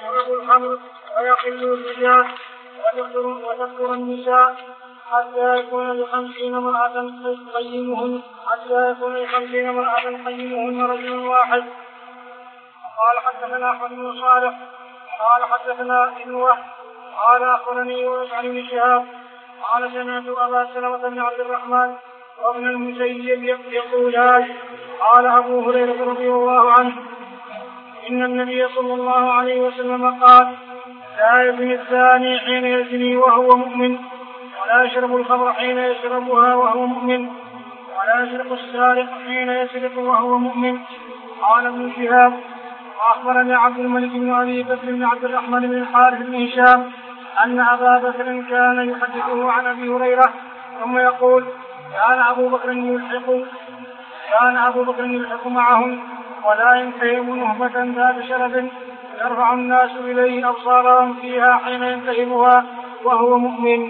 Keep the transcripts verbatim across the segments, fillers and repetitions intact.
ويشرب الخمر ويقل الرجال وتكثر النساء حتى يكون لخمسين امرأة قيمهن حتى يكون لخمسين امرأة قيمهن رجل واحد. قال حدثنا أحمد بن صالح قال حدثنا ابن وهب قال أخبرني يونس عن ابن شهاب قال سمعت أبا سلمة بن عبد الرحمن وابن المسيب يقولان قال أبو هريرة رضي الله عنه إن النبي صلى الله عليه وسلم قال لا يزني الزاني حين يزني وهو مؤمن ولا يشرب الخمر حين يشربها وهو مؤمن ولا يسرق السارق حين يسرق وهو مؤمن. قال ابن شهاب وأخبرني عبد الملك بن أبي بكر بن عبد الرحمن بن الحارث بن هشام أن أبا بكر كان يحدثه عن أبي هريرة ثم يقول كان أبو بكر يلحق كان أبو بكر يلحق معهم ولا ينتهب نهبة ذات شرف يرفع الناس إليه أبصارهم فيها حين ينتهبها وهو مؤمن.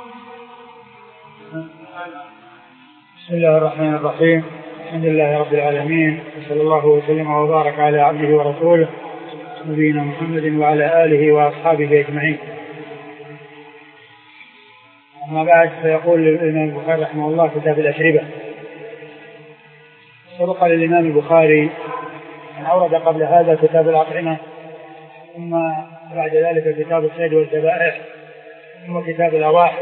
بسم الله الرحمن الرحيم. الحمد لله رب العالمين وصلى الله وسلم وبارك على عبده ورسوله نبينا محمد وعلى آله وأصحابه أجمعين. أما بعد فيقول الإمام البخاري رحمه الله كتاب الأشربة. سبق للإمام البخاري أن أورد قبل هذا كتاب الأطعمة ثم بعد ذلك كتاب الصيد والذبائح ثم كتاب الأواحد.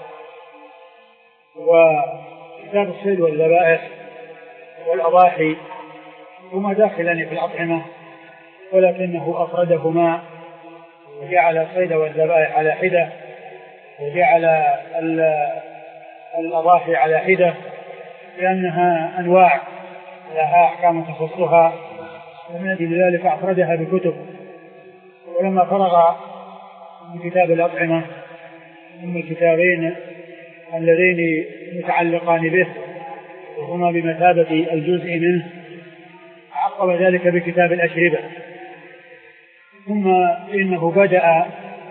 وكتاب الصيد والذبائح والأضاحي هما داخلان في الأطعمة ولكنه أفردهما وجعل الصيد والذبائح على حدة وجعل الأضاحي على حدة لأنها أنواع لها أحكام تخصها ومن أجل ذلك أفردها بكتب. ولما فرغ من كتاب الأطعمة من الكتابين اللذين متعلقان به وهما بمثابة الجزء منه عقب ذلك بكتاب الأشربة. ثم إنه بدأ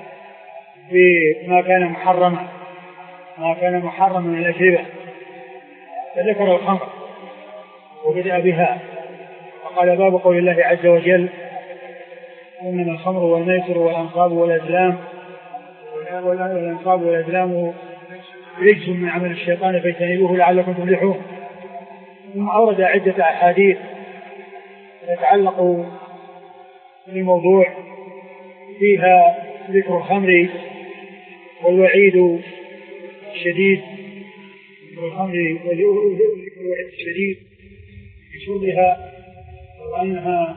بما كان محرما ما كان محرما من الأشربة فذكر الخمر وبدأ بها وقال باب قول الله عز وجل إنما الخمر والميسر والأنصاب والأزلام والأنصاب والأزلام رجس من عمل الشيطان فاجتنبوه لعلكم تفلحون. ثم أورد عدة أحاديث تتعلق بالموضوع فيها ذكر الخمر والوعيد الشديد ذكر الخمر والوعيد الشديد بشربها وأنها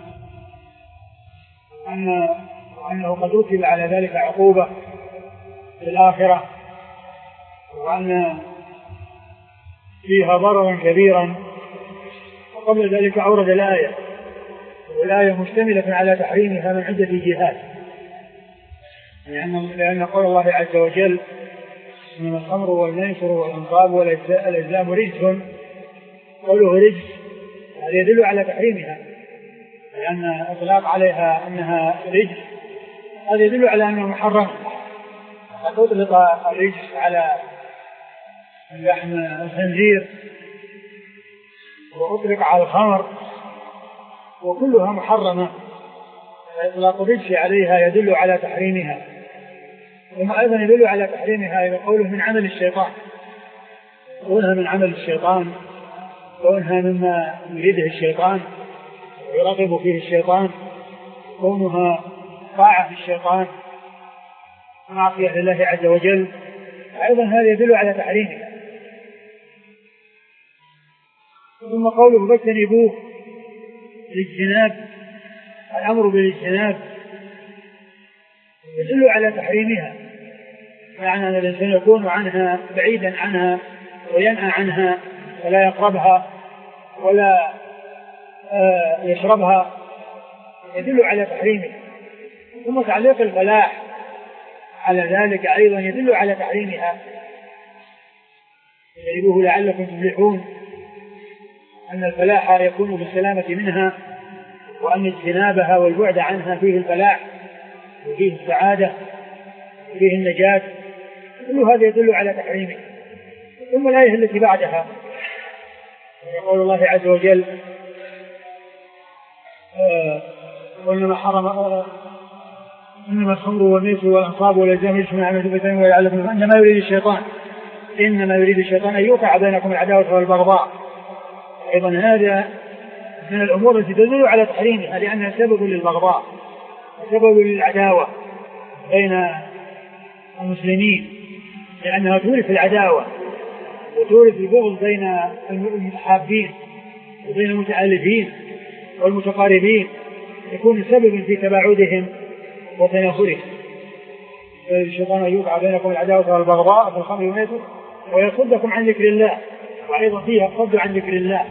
أن أنه قد رتب على ذلك عقوبة في الآخرة وأن فيها ضررا كبيرا. وقبل ذلك أورد الآية والآية مشتملة على تحريمها من عدة جهات لأن, لأن قول الله عز وجل من الخمر والميسر والأنصاب والأزلام رجس قوله رجس هذا يدل على تحريمها لأن إطلاق عليها أنها رجس هذا يدل على أنه محرم. قد أطلق الرجس على لحم الخنزير وأطلق على الخمر وكلها محرمة إطلاق الرجس عليها يدل على تحريمها. وما أيضا يدل على تحريمها قوله من عمل الشيطان كونها من عمل الشيطان كونها مما يريده الشيطان ويرغب فيه الشيطان كونها طاعة في الشيطان معصية لله عز وجل أيضا هذا يدل على تحريمها. ثم قوله فاجتنبوه للاجتناب الأمر بالاجتناب يدل على تحريمها معنى أن الإنسان يكون عنها بعيدا عنها وينأى عنها ولا يقربها ولا آه يشربها يدل على تحريمها. ثم تعليق الفلاح على ذلك أيضا يدل على تحريمها اجتنبوه لعلكم تفلحون أن الفلاح يكون بالسلامة منها وأن اجتنابها والبعد عنها فيه الفلاح وفيه السعادة وفيه النجاة كل هذا يدل على تحريمه. ثم الآية التي بعدها يقول الله عز وجل وإنما حرم إنما الخمر والميسر والأنصاب والأزلام رجس من عمل الشيطان ويعلمكم إنما يريد الشيطان إنما يريد الشيطان أن يوقع بينكم العداوة والبغضاء. أيضا هذا من الأمور التي تدل على تحريمها لأنها سبب للبغضاء سبب للعداوة بين المسلمين، لأنها تورث العداوة وتورث البغض بين المتحابين وبين المتألفين والمتقاربين، يكون سببا في تباعدهم وتنافرهم. الشيطان يوقع بينكم العداوة والبغضاء في الخمر والميسر ويصدكم عن ذكر الله، وأيضا فيها الصد عن ذكر الله.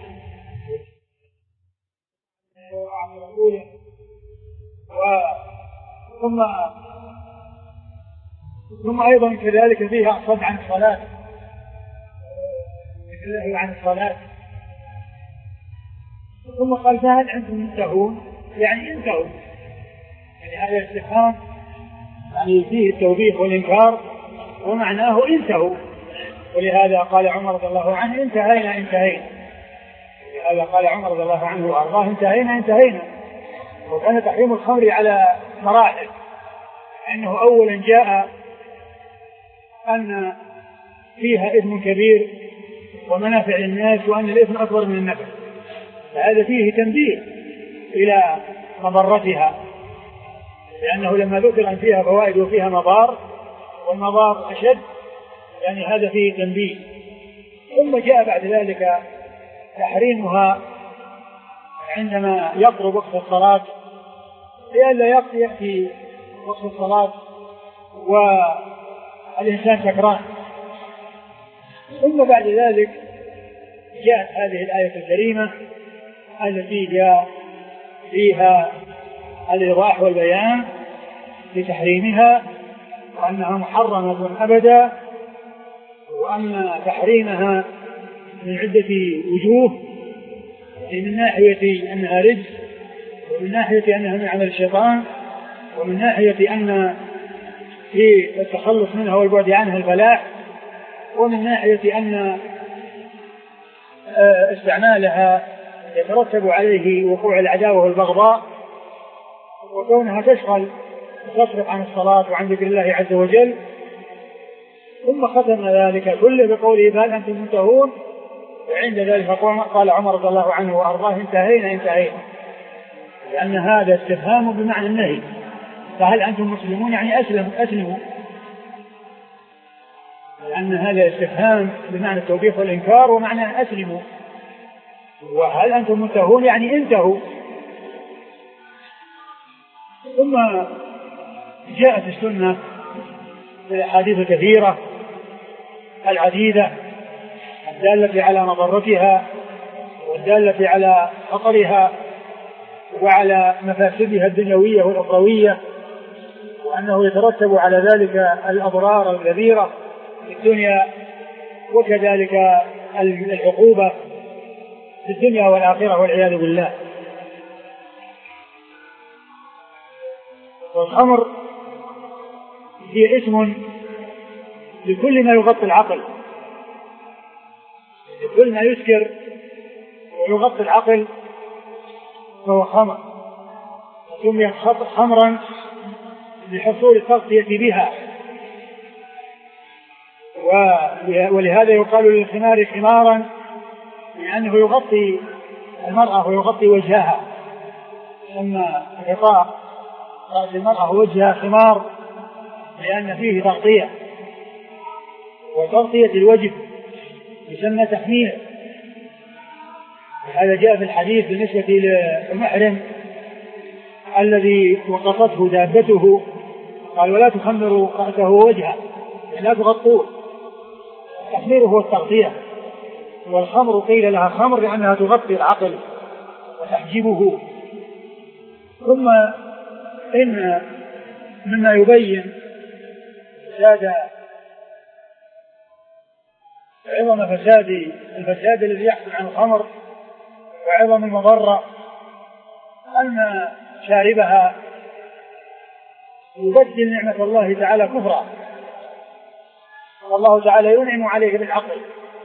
ثم ثم أيضا كذلك فيها الصد عن الصلاة ذكر الله عن الصلاة. ثم قال فهل أنتم منتهون؟ يعني انتهوا، يعني هذا الاستفهام يعني فيه التوبيخ والإنكار ومعناه انتهوا. ولهذا قال عمر رضي الله عنه انتهينا انتهينا ولهذا قال عمر رضي الله عنه وأرضاه انتهينا انتهينا. وكان تحريم الخمر على مراحل، أنه أولا جاء أن فيها إثم كبير ومنافع للناس وأن الإثم أكبر من النفع، فهذا فيه تنبيه إلى مضرتها، لأنه لما ذكر أن فيها فوائد وفيها مضار والمضار أشد، يعني هذا فيه تنبيه. ثم جاء بعد ذلك تحريمها عندما يقرب وقت الصلاة، لئلا يأتي وقت الصلاة والإنسان سكران. ثم بعد ذلك جاءت هذه الآية الكريمة التي جاء فيها الإيضاح والبيان لتحريمها وأنها محرمة أبدا، وأن تحريمها من عدة وجوه، من ناحية أنها رجس، ومن ناحية أنها من عمل الشيطان، ومن ناحية أن في التخلص منها والبعد عنها الفلاح، ومن ناحية أن استعمالها يترتب عليه وقوع العداوة والبغضاء، وكونها تشغل وتصرف عن الصلاة وعن ذكر الله عز وجل. ثم ختم ذلك كله بقوله فهل أنتم منتهون؟ وعند ذلك قال عمر رضي الله عنه وأرضاه انتهينا انتهينا، لأن هذا استفهام بمعنى النهي. فهل أنتم مسلمون؟ يعني أسلموا أسلموا، لأن هذا استفهام بمعنى التوبيخ والإنكار ومعنى أسلموا. وهل أنتم منتهون؟ يعني انتهوا. ثم جاءت السنة بالأحاديث الكثيرة العديدة الدالة على مضرتها والدالة على خطرها وعلى مفاسدها الدنيوية والأخروية، وأنه يترتب على ذلك الأضرار الكبيرة في الدنيا وكذلك العقوبة في الدنيا والآخرة والعياذ بالله. والخمر هي اسم لكل ما يغطي العقل، كل ما يسكر ويغطي العقل فهو خمر، سمي خمرا لحصول التغطية بها. ولهذا يقال للخمار خمارا لأنه يغطي المرأة ويغطي وجهها، أما غطاء رأس المرأة وجهها خمار لأن فيه تغطية، وتغطية الوجه يسمى تحمير. هذا جاء في الحديث بالنسبة للمحرم الذي وقفته دابته قال ولا تخمروا رأسه ووجهه، لا تغطوه. التحمير هو التغطية، والخمر قيل لها خمر لأنها تغطي العقل وتحجبه. ثم إن مما يبين فساد عظم فساد الفساد الذي يحصل عن الخمر وعظم المضرة أن شاربها يبدل نعمة الله تعالى كفرا، والله تعالى ينعم عليه بالعقل،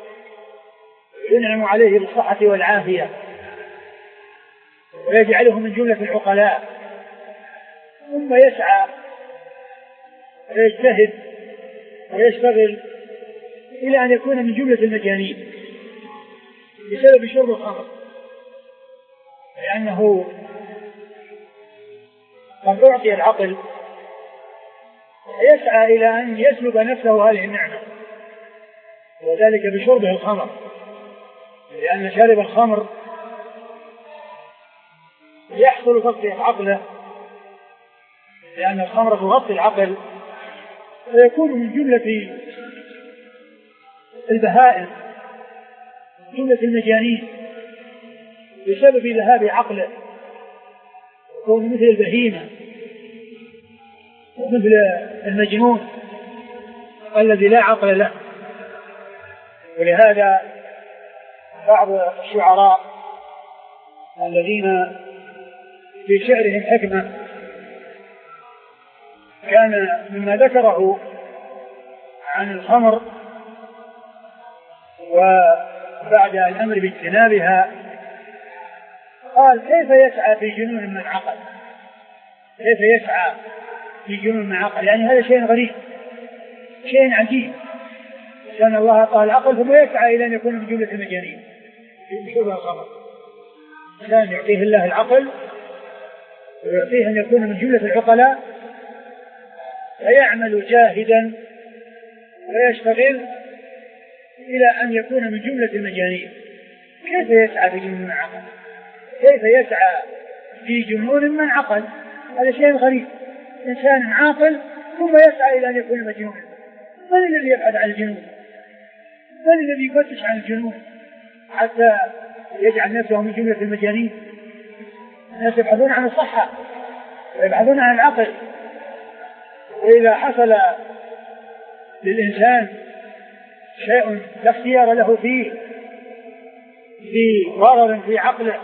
ينعم عليه بالصحة والعافية، ويجعله من جملة العقلاء، ثم يسعى ويجتهد ويشتغل إلى أن يكون من جملة المجانين بسبب شرب الخمر، لأنه قد أعطي العقل يسعى إلى أن يسلب نفسه هذه النعمة، وذلك بشربه الخمر، لأن شارب الخمر يحصل تغطية عقله، لأن الخمر تغطي العقل فيكون من جملة البهائم، من جملة المجانين بسبب ذهاب عقله، يكون مثل البهيمة ومثل المجنون الذي لا عقل له. ولهذا بعض الشعراء الذين في شعرهم حكمة كان مما ذكره عن الخمر وبعد الأمر باجتنابها قال: كيف يسعى في جنون من عقل، كيف يسعى في جنون من عقل، يعني هذا شيء غريب، شيء عجيب، لأن الله أعطاه العقل ثم يسعى إلى أن يكون من جملة المجانين بشرب الخمر. كان يعطيه الله العقل ويعطيه أن يكون من جملة العقلاء، فيعمل جاهدا ويشتغل إلى أن يكون من جملة المجانين. كيف يسعى في جنون من عقل، كيف يسعى في جنون من عقل، هذا شيء غريب، إنسان عاقل ثم يسعى إلى أن يكون مجنونا. من الذي يبحث عن الجنون؟ من الذي يفتش عن الجنون حتى يجعل نفسه من جملة المجانين؟ الناس يبحثون عن الصحة ويبحثون عن العقل، وإذا حصل للإنسان شيء لا اختيار له فيه في ضرر في عقله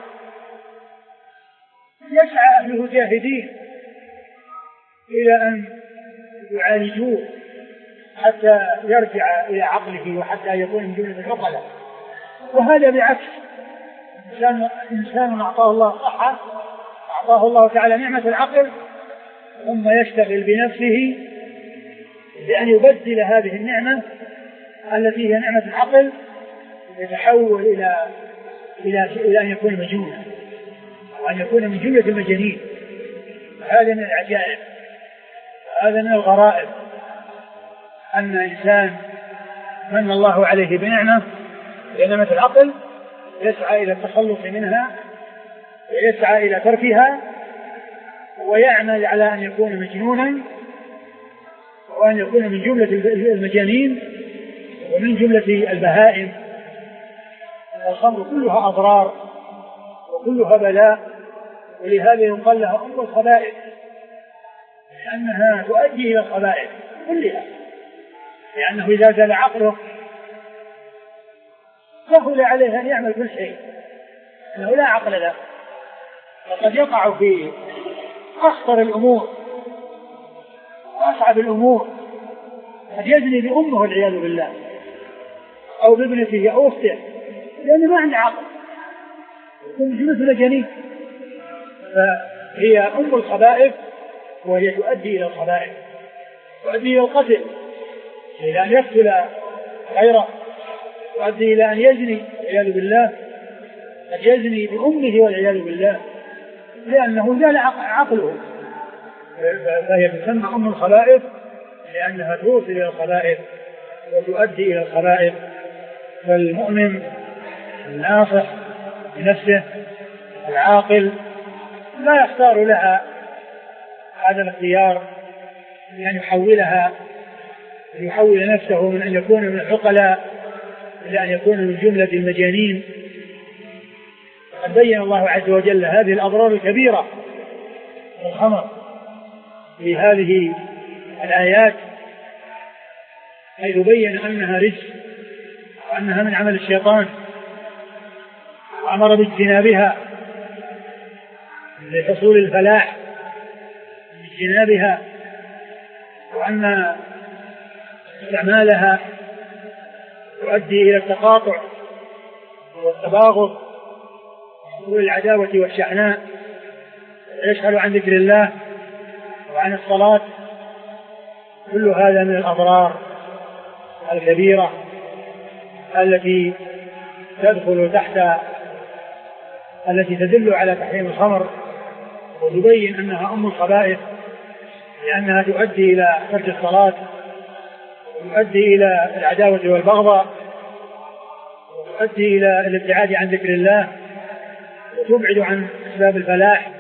يسعى أهله جاهدين إلى أن يعالجوه حتى يرجع إلى عقله وحتى يكون من جملة العقلاء. وهذا بعكس إنسان, إنسان أعطاه الله صحة، أعطاه الله تعالى نعمة العقل، ثم يشتغل بنفسه بأن يبدل هذه النعمة التي هي نعمة العقل، يتحول إلى إلى إلى أن يكون مجنونا وأن يكون من جملة المجانين. هذا من العجائب، هذا من الغرائب، أن إنسان من الله عليه بنعمة بنعمة العقل يسعى إلى التخلص منها ويسعى إلى تركها ويعمل على أن يكون مجنونا وأن يكون من جملة المجانين ومن جملة البهائم. الخمر كلها أضرار وكلها بلاء، ولهذا يقال لها أم الخبائث، لأنها تؤدي إلى الخبائث كلها، لأنه إذا زال عقله سهل عليه أن يعمل كل شيء، أنه لا عقل له، وقد يقع في أخطر الأمور وأصعب الأمور، قد يزني بأمه والعياذ بالله أو بابنته أو أخته، لأنه ما عنده عقل، يكون جملة مجانين. فهي أم الخبائث، وهي تؤدي إلى الخبائث، تؤدي إلى القتل، إلى أن يقتل غيره، تؤدي إلى أن يزني والعياذ بالله، قد يزني بأمه والعياذ بالله لأنه زال عقله. فهي تسمى أم الخبائث لأنها توصل إلى الخبائث وتؤدي إلى الخبائث. فالمؤمن الناصح بنفسه العاقل لا يختار لها هذا الاختيار لأن يحولها يحول نفسه من أن يكون من العقلاء إلى أن يكون من جملة المجانين. قد بين الله عز وجل هذه الأضرار الكبيرة الخمر في هذه الآيات، حيث بين أنها رجس وأنها من عمل الشيطان، وأمر باجتنابها لحصول الفلاح باجتنابها، وأن استعمالها يؤدي إلى التقاطع والتباغض والعداوة والشحناء، يشغل عن ذكر الله وعن الصلاة، كل هذا من الأضرار الكبيرة التي تدخل تحت التي تدل على تحريم الخمر، وتبين أنها أم الخبائث، لأنها تؤدي إلى ترك الصلاة، وتؤدي إلى العداوة والبغضاء، وتؤدي إلى الابتعاد عن ذكر الله، وتبعد عن أسباب الفلاح،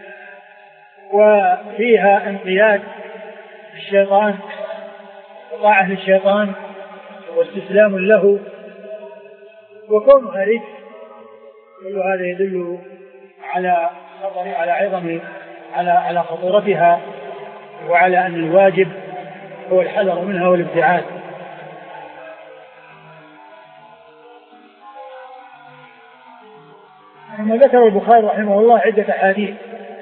وفيها انقياد الشيطان وطاعة للشيطان واستسلام له وكونها رجس. كل هذا يدل على خطر على عظم على على خطورتها، وعلى أن الواجب هو الحذر منها والابتعاد. ثم ذكر البخاري رحمه الله عدة أحاديث.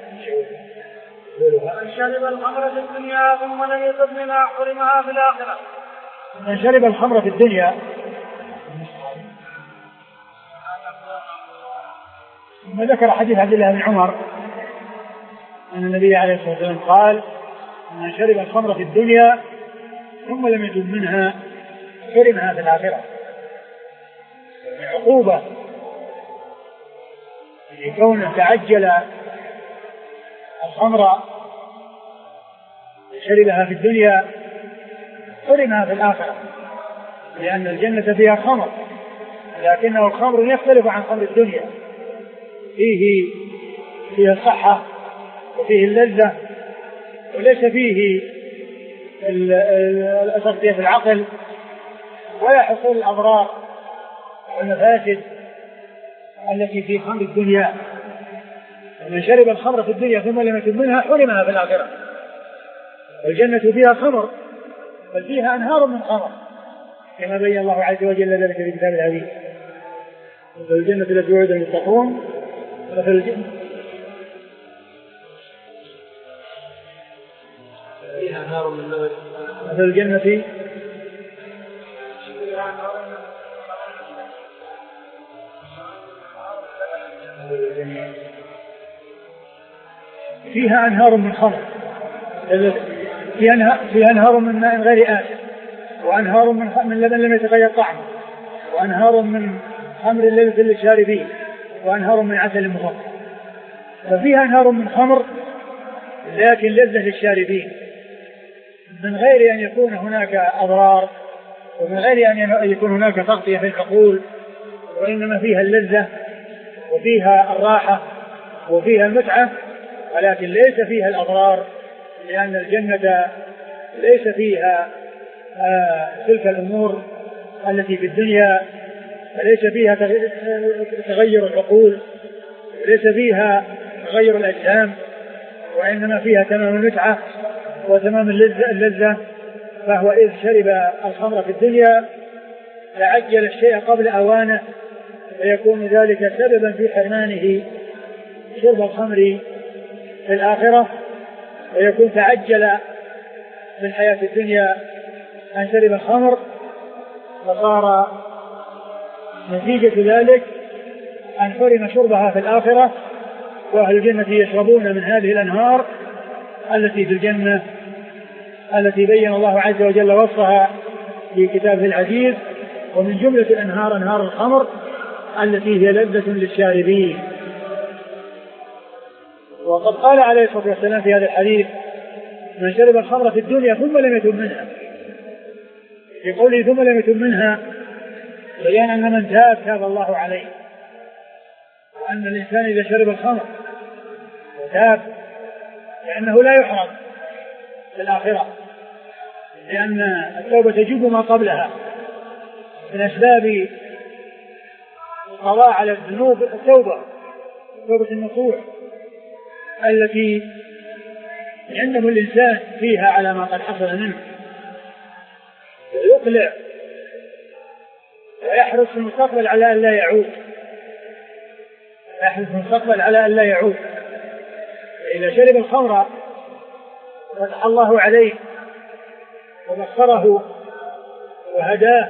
من شرب الخمر في الدنيا ثم لم يتب منها حرمها في الآخرة. من شرب الخمر في الدنيا ثم ذكر حديث عبد الله بن عمر أن النبي عليه الصلاة والسلام قال: من شرب الخمر في الدنيا ثم لم يتب منها حرمها في الآخرة. عقوبة لكونه تعجل الخمر شربها في الدنيا حرمها في الآخرة، لأن الجنة فيها خمر، لكنه الخمر يختلف عن خمر الدنيا، فيه فيه الصحة وفيه اللذة، وليس فيه الأثر في العقل ولا حصول الأضرار والمفاسد التي في خمر الدنيا. من شرب الخمر في الدنيا ثم لم يتب منها حرمها في الآخرة. والجنة فيها خمر، بل فيها أنهار من خمر، كما بين الله عز وجل ذلك في كتاب العزيز: مثل الجنة التي وعد المتقون مثل الجنة فيها نار من لبن مثل الجنة فيها أنهار من خمر، فيها أنهار من ماء غير آسف، وأنهار من لبن لم يتغير طعمه، وأنهار من خمر لذة للشاربين، وأنهار من عسل مصفى. ففيها أنهار من خمر لكن لذة للشاربين، من غير أن يكون هناك أضرار، ومن غير أن يكون هناك تغطية في العقول، وإنما فيها اللذة وفيها الراحة وفيها المتعة، ولكن ليس فيها الأضرار، لأن الجنة ليس فيها آه تلك الأمور التي في الدنيا، فليس فيها تغير العقول، ليس فيها تغير الأجسام، وإنما فيها تمام المتعة وتمام اللذة, اللذة. فهو إذ شرب الخمر في الدنيا تعجل الشيء قبل أوانه، فيكون ذلك سببا في حرمانه شرب الخمر في الآخرة، ويكون تعجل في الحياة الدنيا أن شرب الخمر، فصار نتيجة ذلك أن حرم شربها في الآخرة، وأهل الجنة يشربون من هذه الأنهار التي في الجنة، التي بين الله عز وجل وصفها في كتابه العزيز: ومن جملة الأنهار أنهار الخمر التي هي لذة للشاربين. وقد قال عليه الصلاة والسلام في هذا الحديث: من شرب الخمر في الدنيا ثم لم يتب منها. في قوله ثم لم يتب منها بيان أن من تاب تاب الله عليه، وأن الإنسان إذا شرب الخمر وتاب لأنه لا يحرم في الآخرة، لأن التوبة تجب ما قبلها من أسباب القضاء على الذنوب. التوبة توبة النصوح التي يندم الإنسان فيها على ما قد حصل منه، ويقلع ويحرص في المستقبل على أن لا يعود يحرص في المستقبل على أن لا يعود. فإذا شرب الخمر فتح الله عليه وبصره وهداه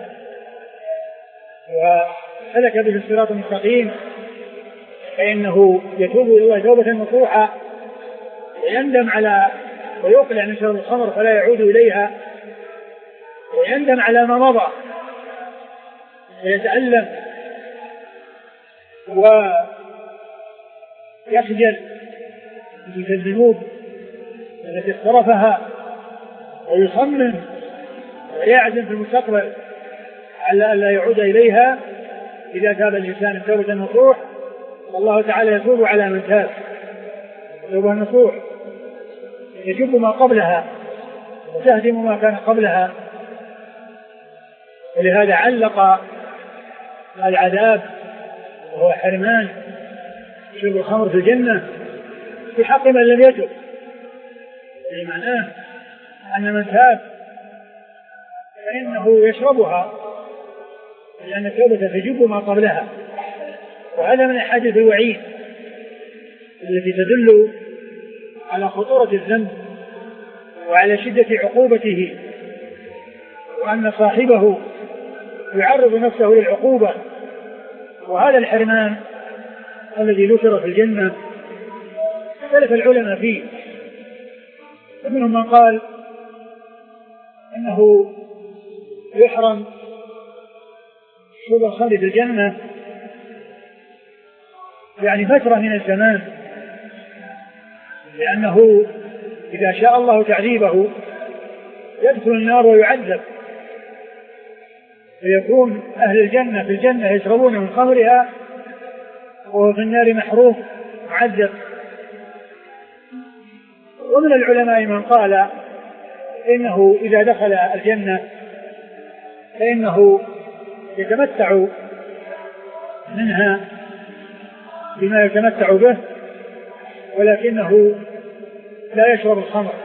وسلك به الصراط المستقيم، فإنه يتوب إلى الله توبة نصوحا، ويندم على ويقلع من شرب الخمر فلا يعود إليها ويندم على ما مضى ويتألم ويخجل تلك الذنوب التي اقترفها ويصمم ويعزم في المستقبل على ألا يعود إليها. إذا تاب الإنسان توبة نصوح والله تعالى يتوب على من تاب توبة نصوح يجب ما قبلها وتهدم ما كان قبلها. ولهذا علق العذاب وهو حرمان شرب الخمر في الجنة في حق من لم يتب، يعني معناه أن من تاب فإنه يشربها لأن التوبة تجب ما قبلها. وهذا من أحاديث الوعيد التي تدل على خطورة الذنب وعلى شدة عقوبته وأن صاحبه يعرض نفسه للعقوبة. وهذا الحرمان الذي ذكر في الجنة اختلف العلماء فيه، ومنهم من قال إنه يحرم شرب الخمر في الجنة يعني فترة من الزمان، لأنه إذا شاء الله تعذيبه يدخل النار ويعذب، فيكون أهل الجنة في الجنة يشربون من خمرها وهو في النار محروم معذب. ومن العلماء من قال إنه إذا دخل الجنة فإنه يتمتع منها بما يتمتع به ولكنه لا يشرب الخمر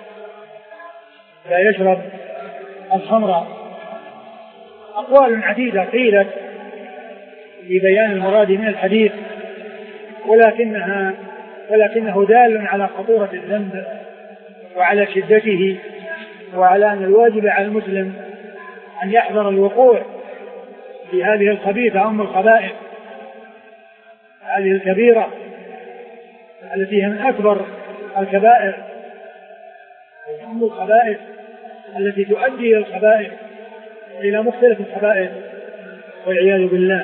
لا يشرب الخمر. أقوال عديدة قيلت في بيان المراد من الحديث ولكنها ولكنه دال على خطورة الذنب وعلى شدته وعلى أن الواجب على المسلم أن يحذر الوقوع في هذه الخبيثة أم الخبائث هذه الكبيرة التي هي من أكبر الكبائر أم الخبائث التي تؤدي إلى الخبائث إلى مختلف الخبائث والعياذ بالله.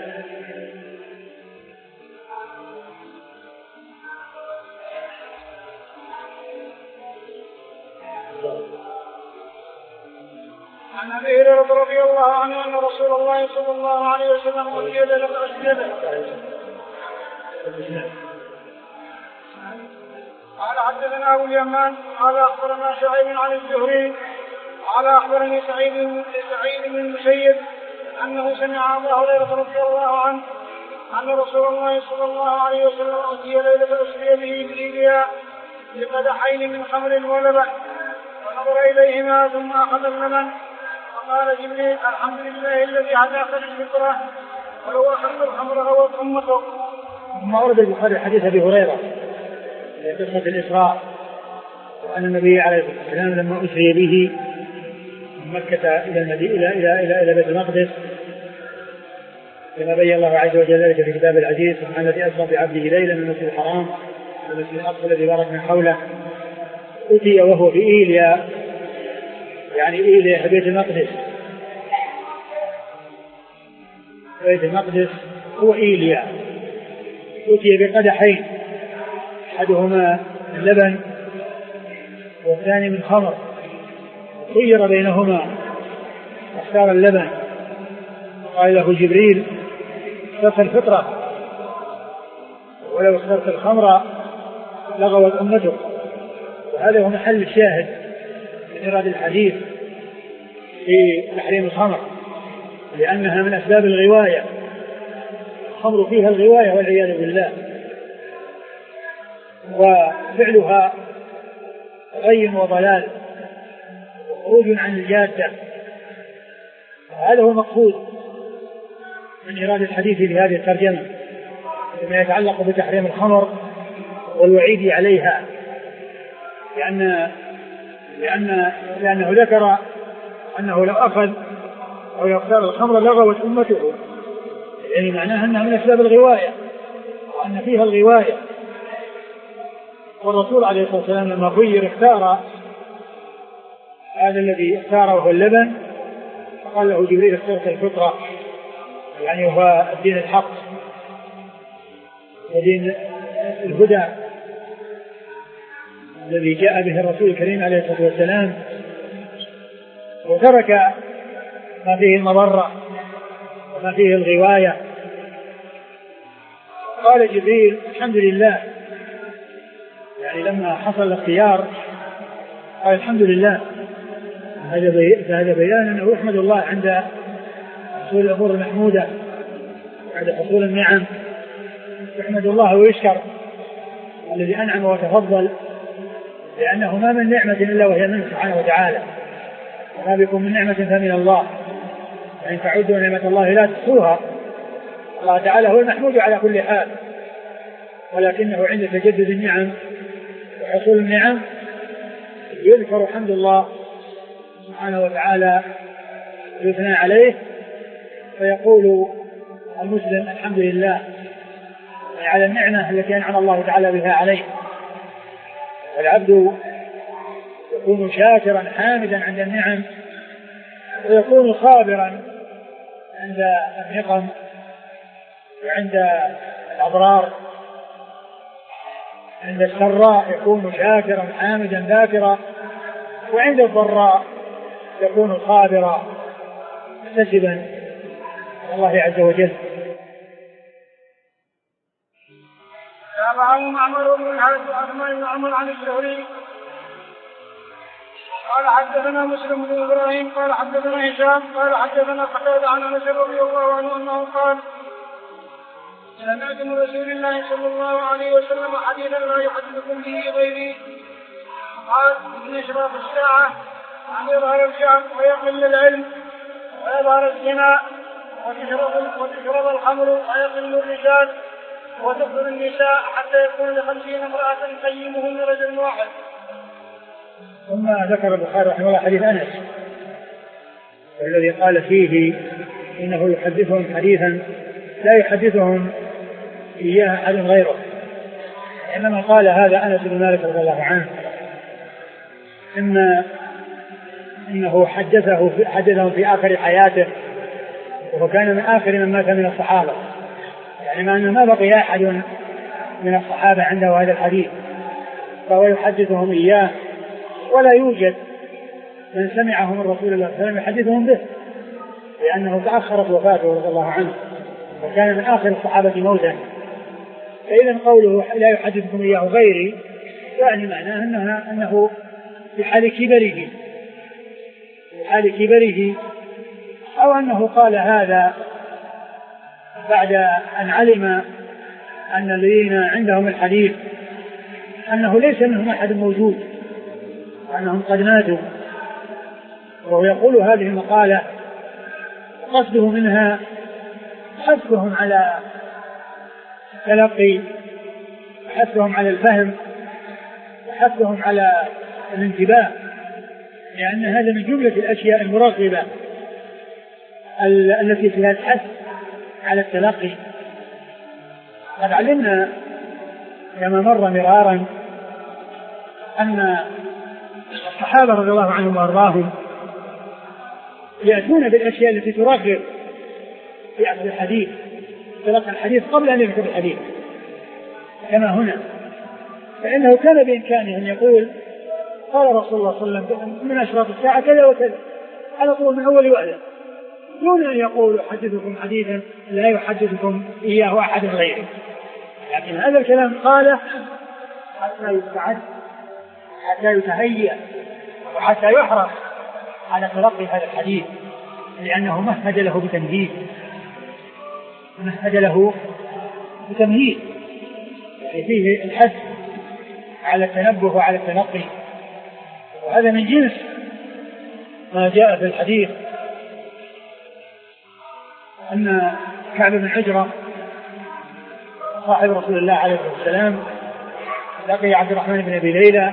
عن أبي هريرة رضي الله عنه أن رسول الله صلى الله عليه وسلم أوتي ليلة أسجده قال حدثنا أبو اليمان قال أخبرنا شعيب عن الزهري قال أخبرني سعيد سعيد بن المسيب أنه سمع أبا هريرة رضي الله عنه أن رسول الله صلى الله عليه وسلم أوتي ليلة أسري به بليبيا بقدحين من خمر ولبن فنظر إليهما ثم أخذ اللبن فقال جبريل الحمد لله الذي هداك للفطرة ولو أخذ الخمر غوت أمته. ثم ورد البخاري حديث أبي هريرة في قصة الإسراء وأن النبي عليه الصلاة والسلام لما أسري به من مكة إلى المدينة إلى إلى إلى إلى بيت المقدس كما بين الله عز وجل ذلك في كتاب العزيز سبحان الذي أسرى بعبده ليلا من المسجد الحرام والمسجد الأقصى الذي باركنا حوله أتي وهو في إيليا يعني إيليا بيت المقدس بيت المقدس هو إيليا أتي بقدحين أحدهما اللبن والثاني من خمر خير بينهما واختار اللبن قال له جبريل اخترت الفطرة ولو اخترت الخمر لغوت أمتك. وهذا هو محل الشاهد من إرادة الحديث في تحريم الخمر لأنها من أسباب الغواية الخمر فيها الغواية والعياذ بالله وفعلها غي وضلال وخروج عن الجادة. هذا هو المقصود من إرادة الحديث في هذه الترجمة فيما يتعلق بتحريم الخمر والوعيد عليها لأن لأن لأنه ذكر أنه لو أخذ أو يختار الخمر لغوت أمته يعني معناها أنها من أسباب الغواية وأن فيها الغواية. والرسول عليه الصلاة والسلام لما خير اختار هذا الذي اختاره هو اللبن، فقال له جبريل اخترت الفطرة، يعني هو الدين الحق ودين الهدى الذي جاء به الرسول الكريم عليه الصلاة والسلام، وترك ما فيه المضرة وما فيه الغواية. قال جبريل الحمد لله، يعني لما حصل الاختيار قال الحمد لله. هذا بيان أنه يحمد الله عند حصول الأمور المحمودة، عند حصول النعم يحمد الله ويشكر الذي أنعم وتفضل، لأنه ما من نعمة إلا وهي منه سبحانه وتعالى، وما بكم من نعمة فمن الله، وإن تعودوا نعمة الله لا تحصوها. الله تعالى هو المحمود على كل حال، ولكنه عند تجدد النعم وحصول النعم يذكر حمد الله سبحانه وتعالى ويثنى عليه، فيقول المسلم الحمد لله على النعمة التي أنعم الله تعالى بها عليه. والعبد يكون شاكرا حامدا عند النعم، ويكون صابرا عند النقم وعند الأضرار. عند السراء يكون شاكرا حامدا ذاكرا، وعند الضراء يكون صابرا محتسبا الله عز وجل. تابعه معمر بن الحارث وعثمان بن عمر عن الزهري قال حدثنا مسلم بن ابراهيم قال حدثنا هشام قال حدثنا قتادة عن انس رضي الله عنه انه قال سمعت من رسول الله صلى الله عليه وسلم حديثا لا يحدثكم به غيري قال ان اشراف الساعه ان يظهر الشعب ويقل العلم ويظهر الزنا وتشرب الخمر ويقل الرجال وتكثر النساء حتى يكون لخمسين امرأة قيمهن رجل واحد. ثم ذكر البخاري رحمه الله حديث أنس الذي قال فيه إنه يحدثهم حديثا لا يحدثهم إياه أحد غيره، إنما قال هذا أنس بن مالك رضي الله عنه إن إنه حدثه حدثهم في آخر حياته، وهو كان من آخر من مات من الصحابة، يعني ما أنه ما بقي أحد من الصحابة عنده هذا الحديث، فهو يحدثهم إياه، ولا يوجد من سمعه من رسول الله صلى الله عليه وسلم يحدثهم به، لأنه تأخرت وفاته رضي الله عنه وكان من آخر الصحابة موتا. فإذا قوله لا يحدثكم إياه غيري يعني معناه أنها أنه في حال كبره في حال كبره أو أنه قال هذا بعد أن علم أن الذين عندهم الحديث أنه ليس منهم أحد موجود وأنهم قد ماتوا، وهو يقول هذه المقالة قصده منها حثهم على التلقي وحثهم على الفهم وحثهم على الانتباه، لأن هذا من جملة الأشياء المرغبة التي فيها الحث على التلقي. قد علمنا كما مر مرارا أن الصحابة رضي الله عنهم وأرضاهم يأتون بالأشياء التي ترغب في أخذ الحديث، تلقى الحديث قبل أن يكتب الحديث كما هنا، فإنه كان بإمكانه أن يقول قال رسول الله صلى الله عليه وسلم من أشراط الساعة كذا وكذا على طول من أول وأذن، دون أن يقول يحدثكم حديثا لا يحدثكم إياه أحد غيره. لكن هذا الكلام قاله حتى يستعد، حتى يتهيأ، وحتى يحرص على تلقي هذا الحديث، لأنه مهد له بتمهيد مهد له بتمهيد فيه الحث على التنبه وعلى التلقي، وهذا من جنس ما جاء في الحديث أن كعب بن عجرة صاحب رسول الله عليه الصلاة والسلام لقي عبد الرحمن بن أبي ليلى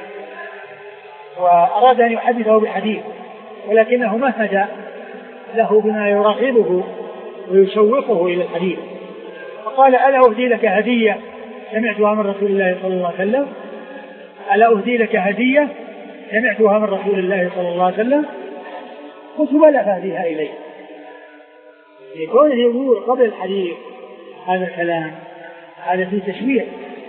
وأراد أن يحدثه بالحديث، ولكنه مهد له بما يرغبه ويشوقه إلى الحديث، فقال ألا أهدي لك هدية سمعتها من رسول الله صلى الله عليه وسلم، ألا أهدي لك هدية سمعتها من رسول الله صلى الله عليه وسلم قلت بلى فهديها إليه. يكون يقول قبل الحديث هذا الكلام هذا في تشويق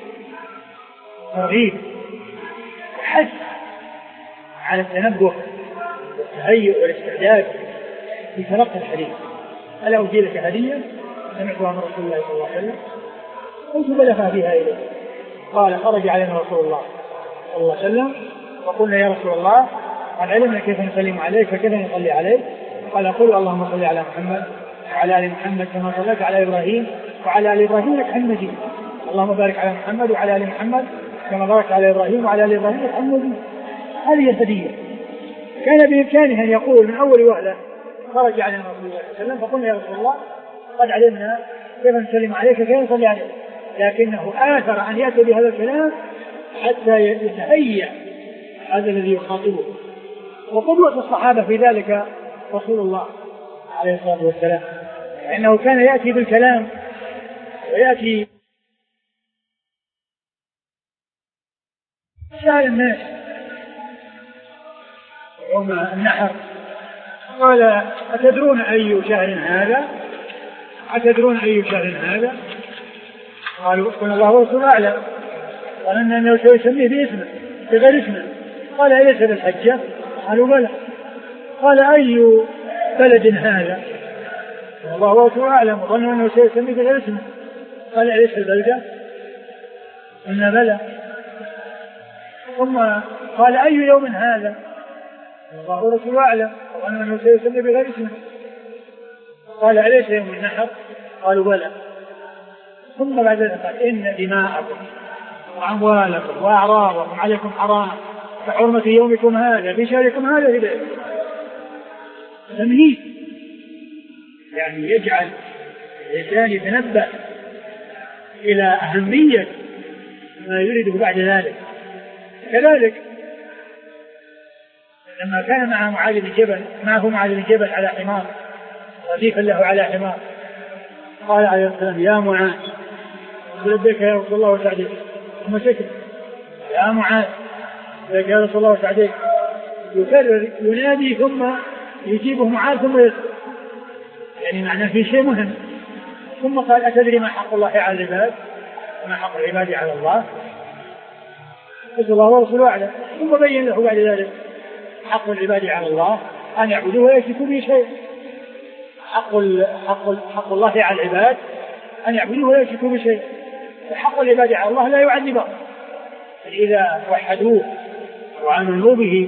ترغيب وحث على التنبه والتهيؤ والاستعداد في تلقي الحديث. ألا أجي لك هدية سمعتها من رسول الله صلى الله عليه وسلم قلت بلى فهديها إليه. قال خرج علينا رسول الله صلى الله عليه وسلم وقلنا يا رسول الله قد علمنا كيف نسلم عليك فكيف نصلي عليك؟ قال قل اللهم صل على محمد وعلى آل محمد كما صليت على إبراهيم وعلى آل إبراهيم إنك حميد مجيد. اللهم بارك على محمد وعلى آل محمد كما باركت على إبراهيم وعلى آل إبراهيم إنك حميد مجيد. هذه الهدية. كان بإمكانه أن يقول من أول وهلة خرج علينا رسول الله صلى الله عليه وسلم فقلنا يا رسول الله قد علمنا كيف نسلم عليك كيف نصلي عليك، لكنه آثر أن يأتي بهذا الكلام حتى يتهيأ هذا الذي يخاطبه. وقدوة الصحابة في ذلك رسول الله عليه الصلاة والسلام، لأنه كان يأتي بالكلام ويأتي سأل الناس يوم النحر قال أتدرون أي شهر هذا؟ أتدرون أي شهر هذا؟ قالوا قل الله ورسوله أعلم. قال أنه سيسميه باسمه بغير اسمه. قال أليس بالحجة؟ قالوا بلى. قال أي بلد هذا؟ الله ورسوله أعلم. وظنوا أنه سيسميه بغير اسمه. قال أليس البلدة؟ قلنا بلى. ثم قال أي يوم هذا؟ الله ورسوله أعلم. وظنوا أنه سيسميه بغير اسمه. قال أليس يوم النحر؟ قالوا بلى. ثم بعد ذلك قال إن دماءكم وأموالكم وأعراضكم عليكم حرام كحرمة يومكم هذا في شهركم هذا في بلدكم. تمهيد يعني يجعل الإنسان يتنبه إلى أهمية ما يريده بعد ذلك. كذلك لما كان مع معاذ بن جبل معه معاذ بن جبل على حمار رديفا له على حمار قال عليه السلام يا معاذ لبيك يا رسول الله وسعديك. ثم سكت يا معاذ لبيك يا رسول الله وسعديك يكرر ينادي ثم يجيبه معاذ ثم يسكت، يعني معناه في شيء مهم. ثم قال أتدري ما حق الله على العباد وما حق العباد على الله؟ قلت الله ورسوله أعلم. ثم بين له بعد ذلك حق العباد على الله أن يعبدوه ولا يشركوا به شيء. حق, حق, حق الله على العباد أن يعبدوه ولا يشركوا به شيء. وحق العباد على الله لا يعذبهم إذا وحدوه وآمنوا به.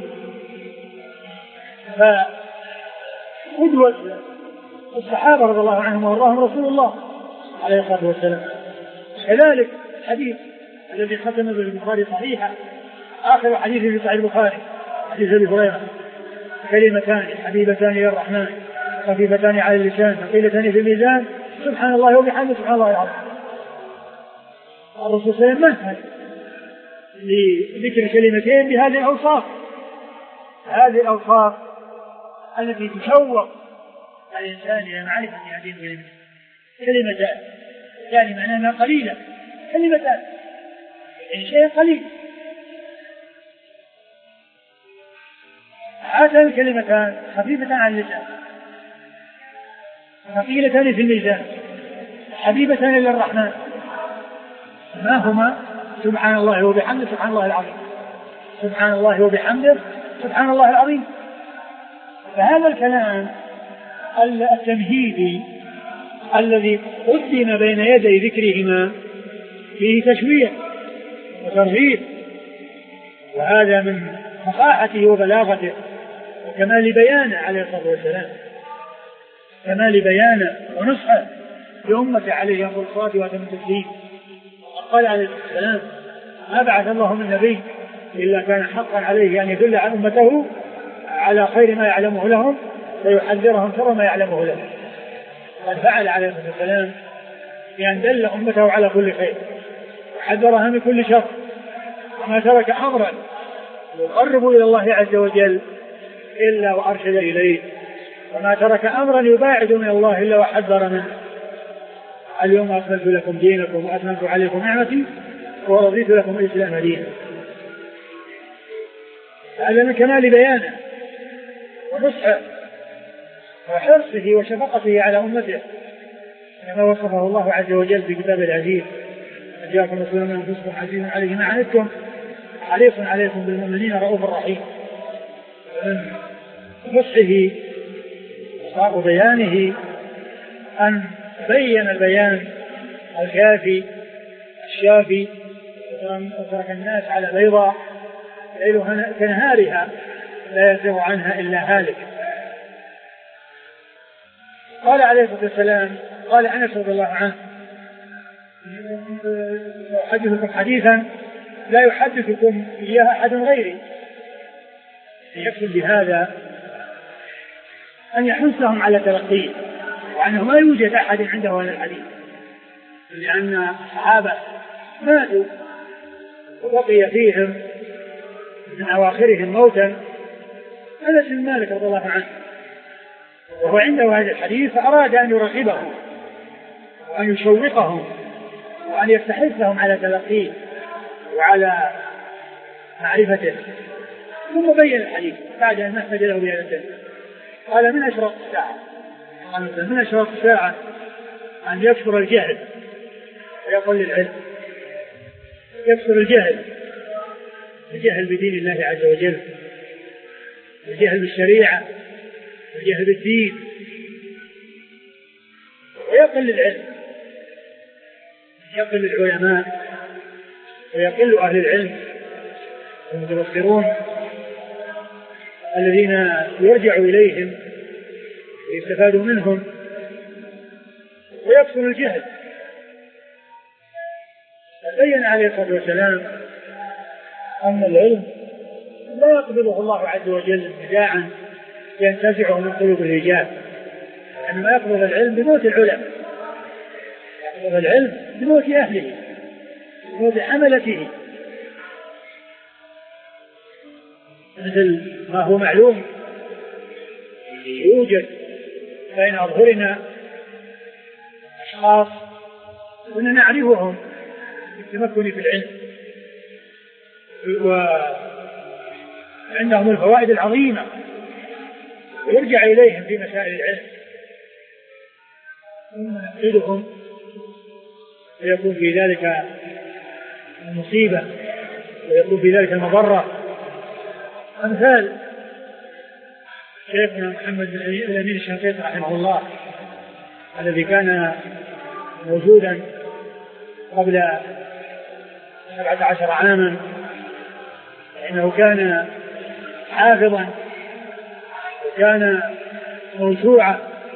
فقدوة الصحابة رضي الله عنهم وارضاهم رسول الله عليه الصلاة والسلام. كذلك الحديث الذي ختم به البخاري صحيحا آخر حديث في صحيح البخاري حديث أبي هريرة كلمتان حبيبتان إلى الرحمن خفيفتان على اللسان ثقيلتان في الميزان سبحان الله وبحمده سبحان الله العظيم. الرسول صلى الله عليه وسلم مهد لذكر كلمتين بهذه الأوصاف، هذه الأوصاف التي تشوق الإنسان إلى معرفة هذه الكلمات. كلمتان يعني معناها قليلة، كلمتان يعني شيء قليل. هاتان الكلمتان خفيفتان على اللسان ثقيلتان في الميزان حبيبتان إلى الرحمن. ما هما؟ سبحان الله وبحمده سبحان الله العظيم. سبحان الله وبحمده سبحان الله العظيم. فهذا الكلام التمهيدي الذي قدم بين يدي ذكرهما فيه تشويق وترغيب، وهذا من فصاحته وبلاغته وكمال بيانه عليه الصلاة والسلام، كمال بيانه ونصحه لأمته عليه الصلاة والسلام. قال عليه السلام ما بعث الله من نبي إلا كان حقا عليه أن يدل عن أمته على خير ما يعلمه لهم ويحذرهم شر ما يعلمه لهم. قد فعل عليه الصلاة والسلام بأن دل أمته على كل خير وحذرها من كل شر، وما ترك أمرا يقرب إلى الله عز وجل إلا وأرشد إليه، وما ترك أمرا يباعد من الله إلا وحذر منه. اليوم أكملت لكم دينكم وأتممت عليكم نعمتي ورضيت لكم الإسلام دينا. هذا من كمال بيانه ونصحه وحرصه وشفقته على أمته كما وصفه الله عز وجل في كتابه العزيز: جاءكم رسول من أنفسكم عزيز عليه ما عنتم حريص عليكم بالمؤمنين رؤوف رحيم. ومن نصحه وبيانه أن بين البيان الكافي الشافي وترك الناس على بيضاء ليلها كنهارها لا يزيغ عنها إلا هالك. قال عليه الصلاة والسلام: قال أنس رضي الله عنه: أحدثكم حديثا لا يحدثكم إياه أحد غيري. يقصد بهذا أن يحثهم على تلقيه وأنه ما يوجد أحد عنده هذا الحديث، لأن الصحابة ماتوا وبقي فيهم من أواخرهم موتا أنس بن مالك رضي الله عنه، وهو عنده هذا الحديث فأراد أن يرغبهم وأن يشوقهم وأن يستحثهم على تلقيه وعلى معرفته. ثم بين الحديث بعد أن نحمد له بهذا. قال: من أشراط الساعة قال من أشراط الساعة أن يكثر الجهل ويقل العلم. يكثر الجهل، الجهل بدين الله عز وجل، الجهل بالشريعة، الجهل بالدين، ويقل العلم، يقل العلماء ويقل أهل العلم المتبصرون الذين يرجع إليهم ويستفادوا منهم، ويكثر الجهل. بين عليه الصلاة والسلام أن العلم لا يقبله الله عز وجل انتزاعا ينتزعه من قلوب الرجال، إنما يقبل العلم بموت العلماء، يقبل العلم بموت أهله، بموت حملته، مثل ما هو معلوم يوجد بين أظهرنا أشخاص كنا نعرفهم بالتمكن في العلم وعندهم الفوائد العظيمة ويرجع إليهم في مسائل العلم، ثم نفقدهم ويكون في ذلك المصيبة ويكون في ذلك المضرة. أمثال شيخنا محمد بن الأمين الشنقيطي رحمه الله الذي كان موجودا قبل سبعة عشر عاما، لأنه كان حافظا وكان موسوعا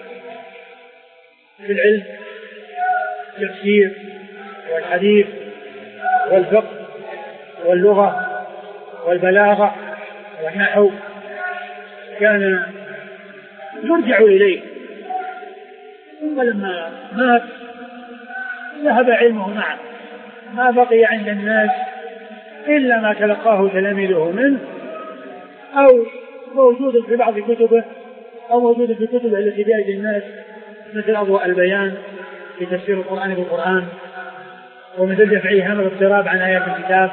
في العلم، التفسير والحديث والفقه واللغة والبلاغة والنحو، كان يرجع إليه. ثم لما مات ذهب علمه معه، ما بقي عند الناس إلا ما تلقاه تلاميذه منه أو موجود في بعض كتبه أو موجود في كتبه التي بأيدي الناس، مثل أضواء البيان في تفسير القرآن بالقرآن، ومثل دفع إيهام الاضطراب عن آيات الكتاب،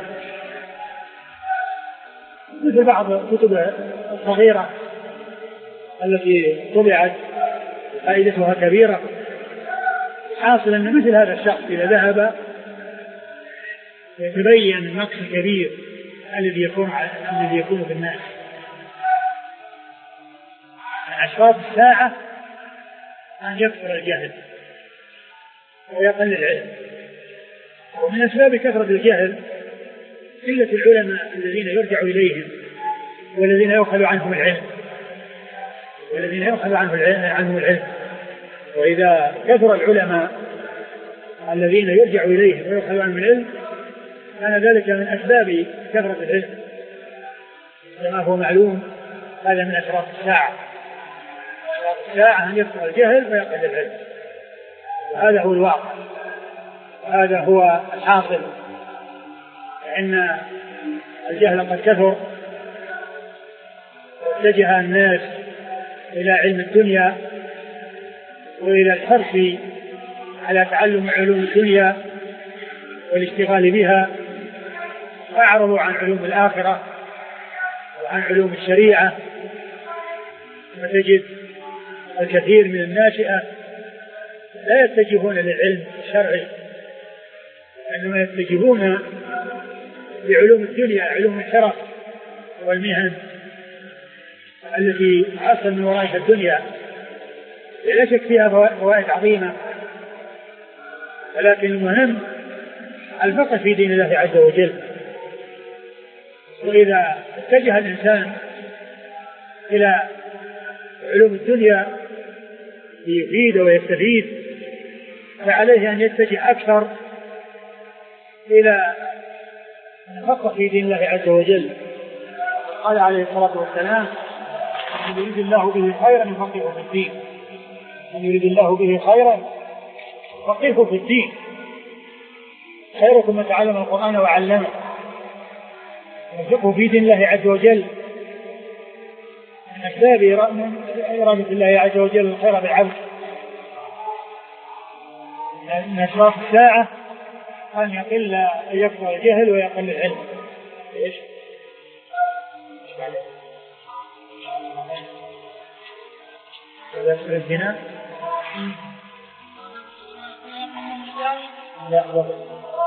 مثل بعض كتبه الصغيرة التي طبعت فائدتها كبيرة. حاصل أن مثل هذا الشخص إذا ذهب يتبين النقص الكبير الذي يكون الذي يكون في الناس. من أشراط الساعة أن يكثر الجهل ويقل العلم، ومن أسباب كثرة الجهل قلة العلماء الذين يرجع إليهم والذين يؤخذ عنهم العلم والذين يؤخذ عنهم العلم. وإذا كثر العلماء الذين يرجع إليهم ويؤخذ عنهم العلم كان ذلك من أسباب كثرة العلم، كما هو معلوم. هذا من أشراط الساعة، أشراط الساعة أن يكثر الجهل ويقل العلم، وهذا هو الواقع وهذا هو الحاصل، لأن الجهل قد كثر واتجه الناس إلى علم الدنيا وإلى الحرص على تعلم علوم الدنيا والاشتغال بها، وأعرضوا عن علوم الآخرة وعن علوم الشريعة، فتجد الكثير من الناشئة لا يتجهون للعلم الشرعي، إنما يتجهون لعلوم الدنيا، علوم الشرف والمهن التي حصل من ورائها الدنيا، لا شك فيها فوائد عظيمة، ولكن المهم الفقه في دين الله عز وجل. وإذا اتجه الإنسان إلى علوم الدنيا ليفيد ويستفيد فعليه أن يتجه أكثر إلى الفقه في دين الله عز وجل. قال عليه الصلاة والسلام: من يريد الله به خيرا يفقهه في الدين، من يريد الله به خيرا يفقهه في الدين. خيركم من تعلم القرآن وعلمه. الفقه في دين الله عز وجل من أسباب إرادة الله عز وجل الخير بالعبد. من أشراط الساعة أن يقل أن يكثر الجهل ويقل العلم. إيش؟ يكثر الزنا؟ لا وقت.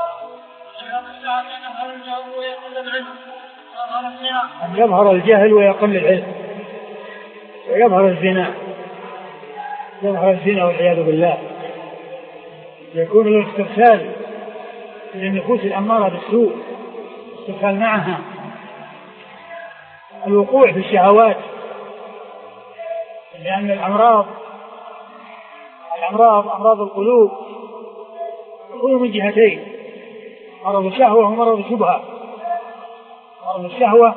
أن يظهر الجهل ويقل العلم، ويظهر الزنا، يظهر الزنا والعياذ بالله. يكون الاسترسال للنفوس الأمارة بالسوء، استرسال معها، الوقوع في الشهوات، لأن الأمراض الأمراض أمراض القلوب تكون من جهتين: مرض الشهوة ومرض الشبهة. مرض الشهوة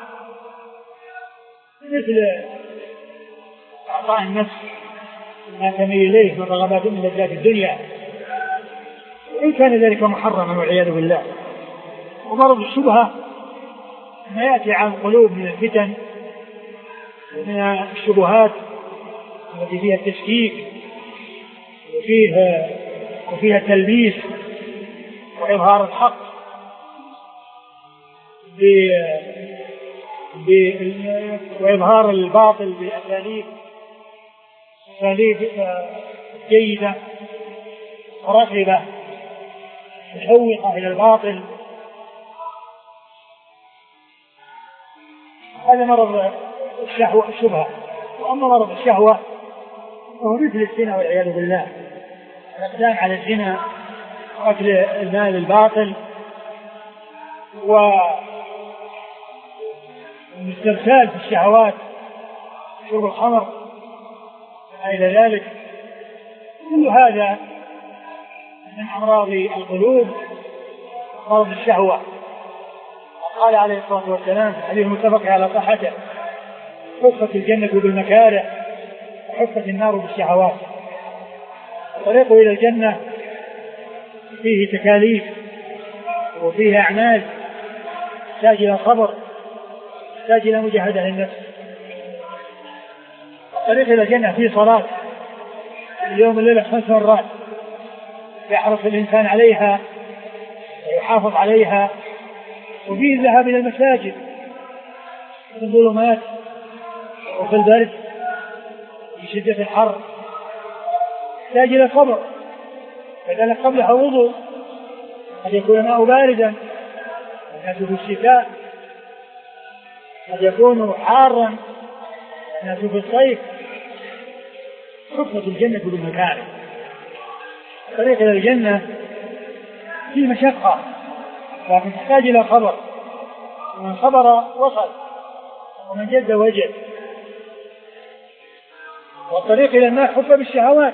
مثل أعطاء النفس ما تميل إليه من رغبات من لذات الدنيا، وإن كان ذلك محرما والعياذ بالله. ومرض الشبهة ما يأتي عن القلوب من الفتن ومن الشبهات التي فيها التشكيك وفيها وفيها التلبيس وإظهار الحق ب... ب... وإظهار الباطل بأساليب أساليب جيدة رغبة مشوقة إلى الباطل. هذا مرض الشهوة الشبهة. وأما مرض الشهوة فهو مثل الزنا والعياذ بالله، الإقدام على الزنا وأكل المال الباطل والاسترسال في الشهوات، شرب الخمر إلى ذلك. كل هذا من أمراض القلوب، مرض الشهوة. قال عليه الصلاة والسلام في الحديث المتفق على صحته: حفت الجنة بالمكاره وحفت النار بالشهوات. الطريق إلى الجنة فيه تكاليف وفيه أعمال تحتاج إلى صبر، تحتاج إلى مجاهدة للنفس. الطريق إلى الجنة فيه صلاة اليوم الليلة خمس مرات يحرص الإنسان عليها ويحافظ عليها، وفيه الذهاب إلى المساجد في الظلمات وفي البرد في شدة الحر، يحتاج إلى صبر. فإذا قبلها وضوء قد يكون الماء باردا، الناس في الشتاء قد يكون حارا، الناس في الصيف. حفت الجنة بالمكاره. الطريق إلى الجنة فيه مشقة لكن تحتاج إلى صبر، ومن صبر وصل ومن جد وجد. والطريق إلى النار حفت بالشهوات.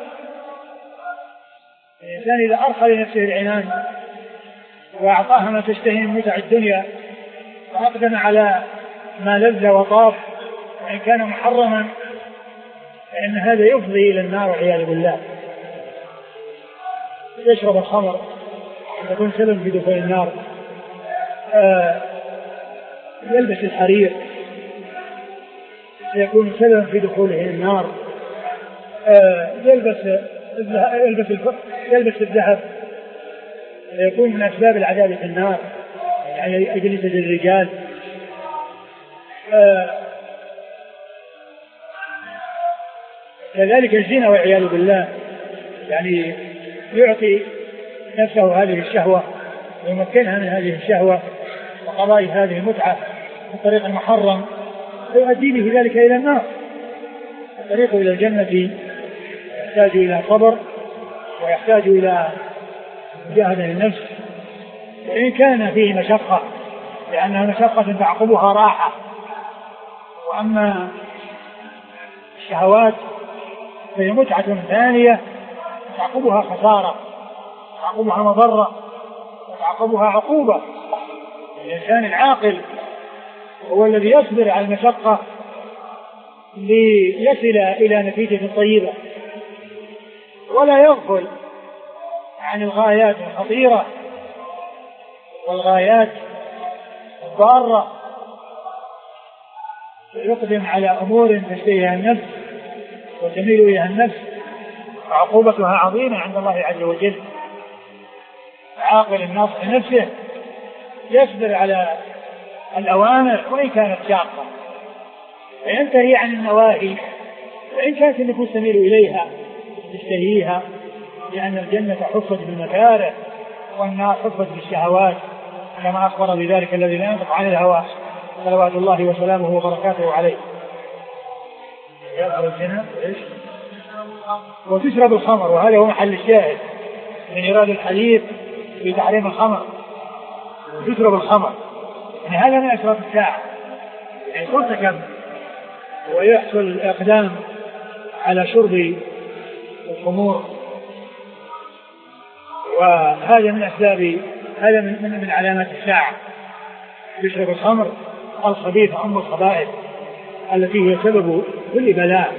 الإنسان إذا أرخى لنفسه العنان وأعطاها ما تشتهي من متع الدنيا وأقدم على ما لذ وطاب وإن كان محرما، فإن هذا يفضي إلى النار والعياذ بالله. يشرب الخمر يكون سبب في دخول النار، آه يلبس الحرير يكون سبب في دخوله النار، آه يلبس يلبس يلبس الذهب يكون من أسباب العذاب في النار، يعني يجلس الرجال. آه كذلك الزنا والعياذ بالله، يعني يعطي نفسه هذه الشهوة ويمكنها من هذه الشهوة وقضاء هذه المتعة بالطريق المحرم، ويؤدي به ذلك إلى النار. الطريق إلى الجنة يحتاج إلى صبر ويحتاج إلى مجاهدة للنفس، وإن كان فيه مشقة لأنها مشقة تعقبها راحة. وأما الشهوات فهي متعة ثانية تعقبها خسارة، تعقبها مضرة، تعقبها عقوبة. الإنسان العاقل هو الذي يصبر على المشقة ليصل إلى نتيجة طيبة، ولا يغفل عن الغايات الخطيرة والغايات الضارة، يقدم على أمور تشتهيها النفس وتميل إليها النفس وعقوبتها عظيمة عند الله عز وجل. عاقل الناصح نفسه يصبر على الأوامر وإن كانت شاقة، وينتهي عن النواهي وإن كانت النفوس تميل إليها تشتهيها، لأن الجنة حفت بالمكاره والنار حفت بالشهوات، كما أخبر بذلك الذي لا ينطق عن الهوى صلوات الله وسلامه وبركاته عليه. وتشرب الخمر، وهذا هو محل الشاهد من إيراد الحديث في تحريم الخمر. تشرب الخمر يعني هذا من أشراط الساعة، يعني ترتكب ويحصل الإقدام على شرب الخمور، وهذا من أسباب هذا من, من علامات الساعة. يشرب الخمر الخبيثة أم الخبائث التي هي سبب كل بلاء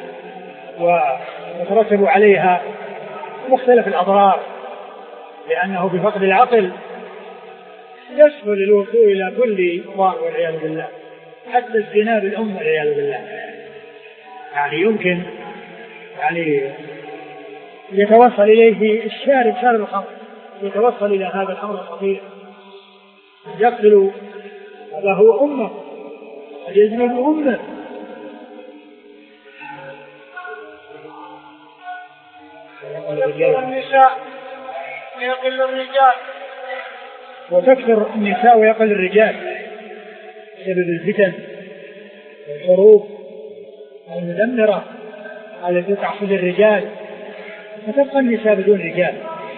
ويترتب عليها مختلف الأضرار، لأنه بفقد العقل يسهل الوصول إلى كل ضار والعياذ بالله، حتى الزنا بالأم والعياذ بالله. يعني يمكن يعني يتوصل إليه الشارب شارب الخمر، يتوصل إلى هذا الأمر الخطير، يقتل له أمه قد يزني بأمه. ويكثر النساء ويقل الرجال وتكثر النساء ويقل الرجال بسبب الفتن والحروب المدمرة التي تحصد الرجال، فتبقى النساء بدون رجال،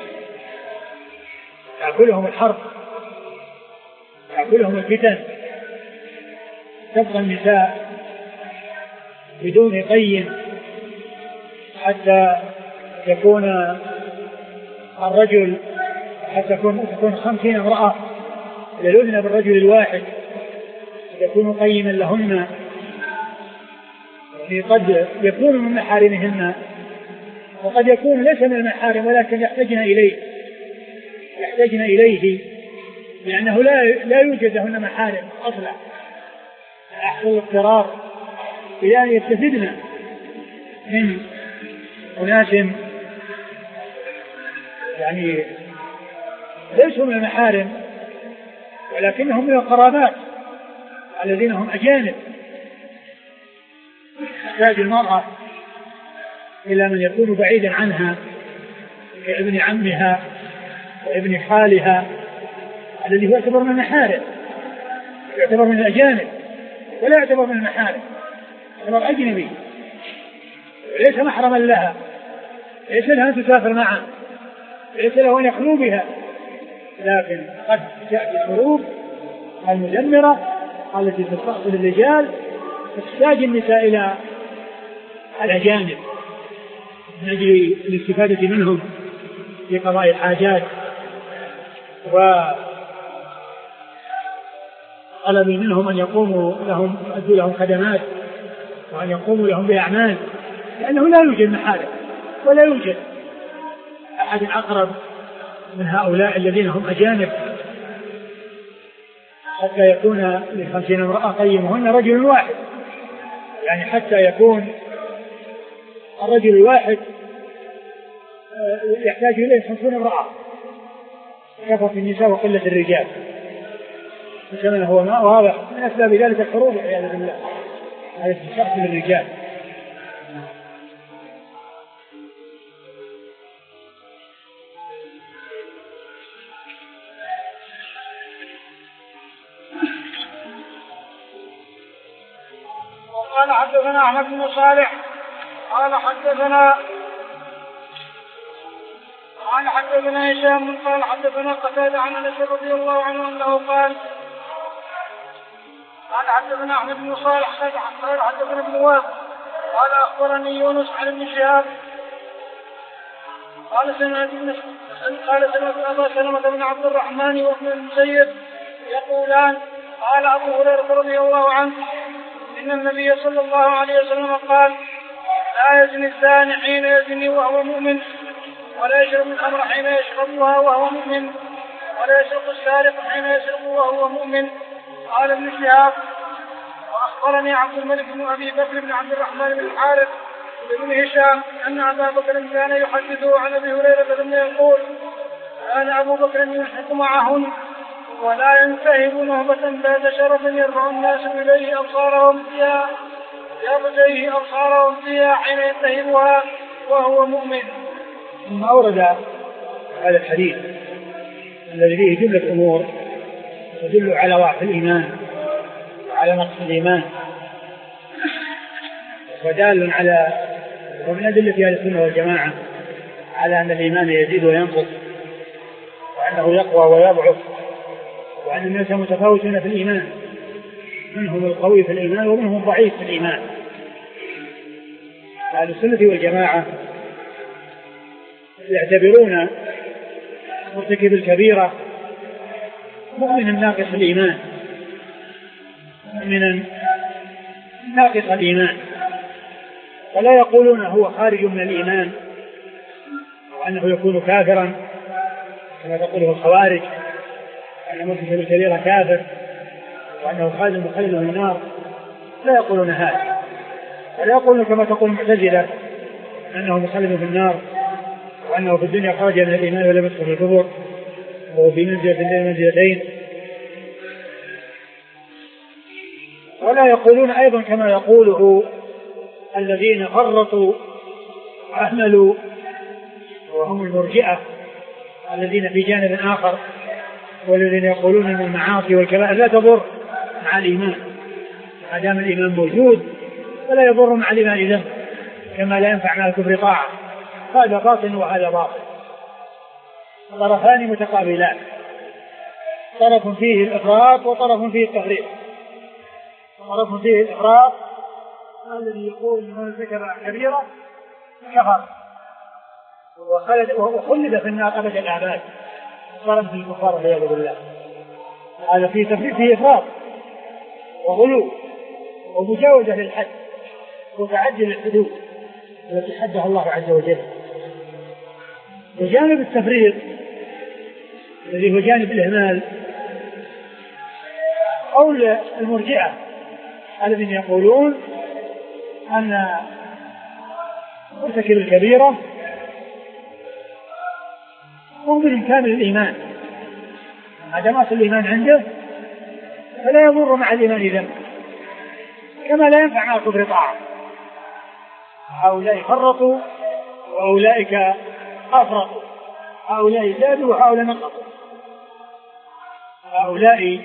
تأكلهم الحرب، تأكلهم الفتن، تبقى النساء بدون قيم، حتى يكون الرجل حتى تكون خمسين امرأة يلذن بالرجل الواحد يكون قيما لهن، يعني قد يكون من محارمهن وقد يكون ليس من المحارم ولكن يحتاجن إليه يحتاجن إليه لأنه لا لا يوجد لهن محارم أصلا. يحصل اضطرار إلى أن يستفدن من أناس يعني ليسوا من المحارم ولكنهم من القرابات الذين هم أجانب. تحتاج المرأة إلى من يكون بعيدا عنها كابن عمها وابن خالها الذي يعتبر من المحارم، يعتبر من الأجانب ولا يعتبر من المحارم، يعتبر أجنبي ليس محرما لها، ليس لها أن تسافر معه، ليس له أن يخلو بها، لكن قد تأتي الحروب المدمرة التي تستقبل الرجال، تحتاج النساء إلى الأجانب من أجل الاستفادة منهم في قضاء الحاجات وطلب منهم أن يقوموا لهم يؤدوا لهم خدمات وأن يقوموا لهم بأعمال، لأنه لا يوجد محارم ولا يوجد أحد أقرب من هؤلاء الذين هم أجانب حتى يكون لخمسين امرأة قيمهن رجل واحد، يعني حتى يكون الرجل الواحد يحتاج إليه خمسون امرأة، كثرة النساء وقلة الرجال. كما هو ما واضح من أسباب ذلك الحروب والعياذ بالله، هذا الشخص للرجال. قال حدثنا أحمد بن صالح قال حدثنا قال حدثنا هشام قال حدثنا قتادة عن أنس رضي الله عنه أنه قال قال حدثنا أحمد بن صالح قال حدثنا ابن وهب قال أخبرني يونس عن ابن شهاب قال سمعت قال سمعت أبا سلمة بن عبد الرحمن وابن المسيب يقولان قال أبو هريرة رضي الله عنه إن النبي صلى الله عليه وسلم قال لا يزني الزاني حين يزني وهو مؤمن، ولا يشرب الخمر حين يشربها وهو مؤمن، ولا يسرق السارق حين يسرق وهو مؤمن. قال ابن شهاب وأخبرني عبد الملك بن أبي بكر بن عبد الرحمن بن الحارث بن هشام أن أبا بكر كان يحدثه عن أبي هريرة ثم يقول كان أبو بكر يلحق معهن ولا ينتهب نهبة ذات شرف يرفع الناس إليه أبصارهم فيها يرجيه أبصارهم فيها حين ينتهبها وهو مؤمن. ثم أورد هذا الحديث الذي فيه جملة أمور تدل على ضعف الإيمان وعلى نقص الإيمان، ودال على ومن أدلة أهل السنة والجماعة على أن الإيمان يزيد وينقص، وأنه يقوى ويضعف، وأن الناس متفاوتون في الإيمان، منهم القوي في الإيمان ومنهم الضعيف في الإيمان. أهل السنة والجماعة يعتبرون مرتكب الكبيرة مؤمنا ناقص الإيمان، مؤمنا ناقص الإيمان، فلا يقولون هو خارج من الإيمان وأنه يكون كافرا كما تقوله الخوارج، أن مرتكب الكبيرة كافر وأنه خالد مخلد من النار، لا يقولون هذا، ولا يقولون كما تقول المعتزلة أنه مخلد في النار وأنه في الدنيا خرج من الإيمان ولم يدخل في الكفر وهو في منزلة بين منزلتين. ولا يقولون أيضا كما يقوله الذين فرطوا وأهملوا وهم المرجئة الذين في جانب آخر، والذين يقولون أن المعاصي والكبائر لا تضر مع الإيمان ما دام الإيمان موجود، ولا يضر مع الإيمان ذنب كما لا ينفع مع الكفر طاعة. هذا باطل وهذا باطل، طرفان متقابلان، طرف فيه الإفراط وطرف فيه التفريط. طرف فيه الإفراط الذي يقول من ذكر كبيرة كفر وخلد في النار أبد الآباد وصار في الكفار والعياذ بالله. هذا فيه تفريط، فيه إفراط وغلو ومجاوزة للحد وتعدي الحدود التي حدها الله عز وجل. وجانب التفريط الذي هو جانب الإهمال قول المرجئة الذين يقولون أن مرتكب الكبيرة مؤمن كامل الإيمان، ما دام أصل الإيمان عنده فلا يضر مع الإيمان ذنب كما لا ينفع مع الكفر طاعة. هؤلاء فرطوا وأولئك أفرطوا، هؤلاء زادوا وهؤلاء نقصوا، هؤلاء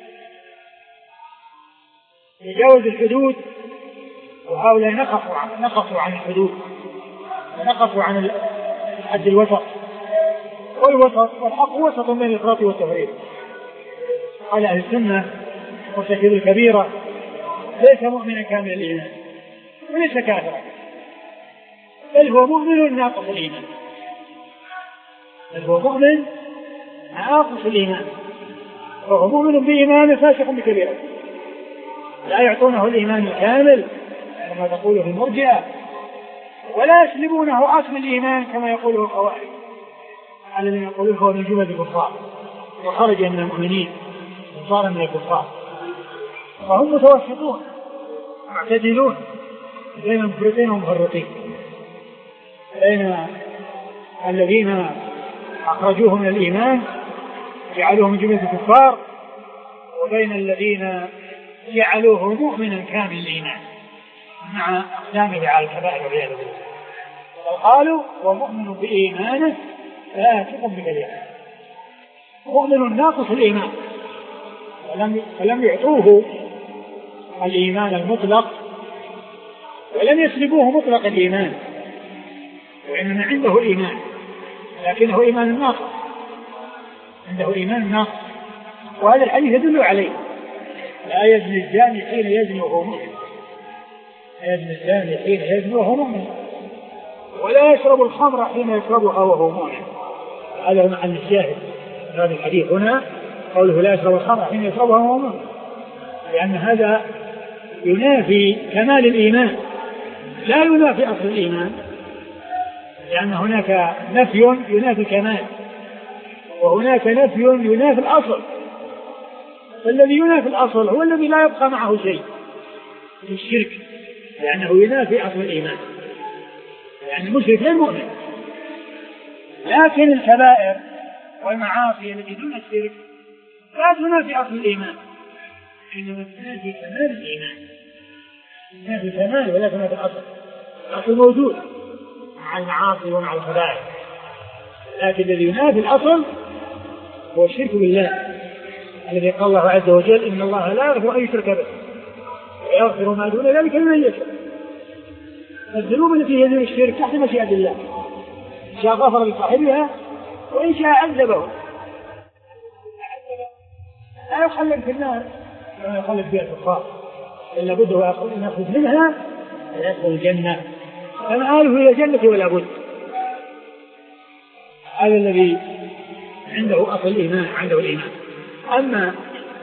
يجاوزوا الحدود وهؤلاء نقصوا عن نقصوا عن الحدود، نقصوا عن الحد الوسط، والوسط والحق وسط بين الإفراط والتفريط. على أهل السنة مرتكب الكبيرة ليس مؤمنا كامل الإيمان وليس كافرا، بل هو مؤمن ناقص الإيمان، بل هو مؤمن ناقص الإيمان، وهو مؤمن بإيمان فاسق بكبيرة، لا يعطونه الإيمان الكامل كما تقوله المرجئة، ولا يسلبونه أصل الإيمان كما يقوله الخوارج الذين يقولون هو من جملة الكفار وخرج من المؤمنين وصار من الكفار. فهم متوسطون معتدلون بين مفرطين ومفرطين، بين الذين أخرجوه من الإيمان جعلوه من جملة الكفار وبين الذين جعلوه مؤمنا كامل الإيمان مع أقدامه على الكبائر والعياذ بالله. قالوا ومؤمن بإيمانه فاسق بكبيرة، مؤمن ناقص الإيمان، فلم, فلم يعطوه الإيمان المطلق ولم يسلبوه مطلق الإيمان، وإنما عنده إيمان لكنه إيمان ناقص، عنده إيمان ناقص. وهذا الحديث يدل عليه: لا يزني الزاني حين يزني وهو مؤمن، لا يزني الزاني حين يزني وهو مؤمن، ولا يشرب الخمر حين يشربها وهو مؤمن. هذا هو محل الشاهد هذا الحديث هنا، قوله لا يشرب الخمر حين يشربها وهو مؤمن، لأن هذا ينافي كمال الإيمان لا ينافي أصل الإيمان، لأن هناك نفي ينافي كمال وهناك نفي ينافي الأصل. فالذي ينافي الأصل هو الذي لا يبقى معه شيء في الشرك، لأنه ينافي أصل الإيمان، يعني المشرك غير مؤمن. لكن الكبائر والمعاصي التي دون الشرك لا تنافي أصل الإيمان، إنما تنافي كمال الإيمان، تنافي كمال ولا تنافي الأصل. الأصل موجود مع المعاصي ومع الكبائر، لكن الذي ينافي الأصل هو الشرك بالله، الذي قال الله عز وجل: إن الله لا يغفر أن يشرك به ويغفر ما دون ذلك لمن يشاء. الذنوب التي هي دون الشرك تحت مشيئة الله، إن شاء غفر لصاحبها وإن شاء عذبه. لا يخلد في النار ولا يخلد فيها الكفار، إلا بده أن يخرج منها ويدخل الجنة، فمآله إلى الجنة ولا بد. هذا الذي عنده أصل الإيمان، عنده الإيمان. أما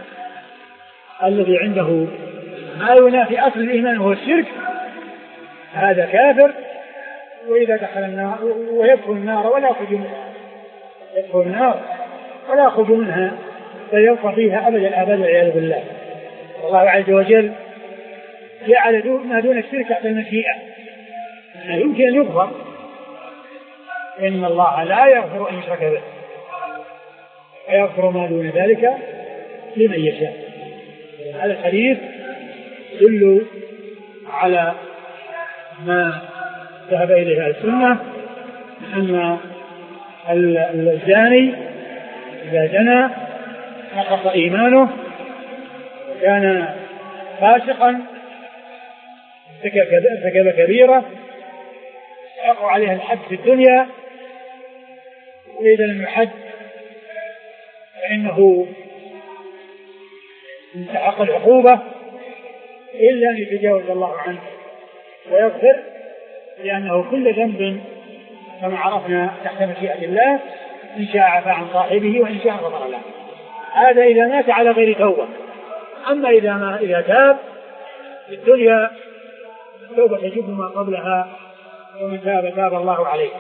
الذي عنده ما ينافي أصل الإيمان وهو الشرك، هذا كافر، وإذا دخل النار ويدخل النار ولا يخرج منها، يدخل النار ولا يخرج منها، فيبقى فيها أبد الآباد والعياذ بالله. الله عز وجل جعل ما دون الشرك تحت المشيئة، يعني يمكن أن يغفر. إن الله لا يغفر أن يشرك به ويغفر ما دون ذلك لمن يشاء. هذا الحديث يدل على ما ذهب إليه السنة، أن الزاني إذا زنى نقص إيمانه، كان فاسقا، ارتكب كبيرة يقع عليها الحد في الدنيا، وإذا لم يحد فإنه يستحق العقوبة إلا أن يتجاوز الله عنه ويغفر، لأنه كل ذنب كما عرفنا تحت مشيئة الله، إن شاء عفا عن صاحبه وإن شاء غفر له. هذا إذا مات على غير توبة. أما إذا ما إذا تاب في الدنيا توبة تجب ما قبلها، ومن تاب تاب الله عليه.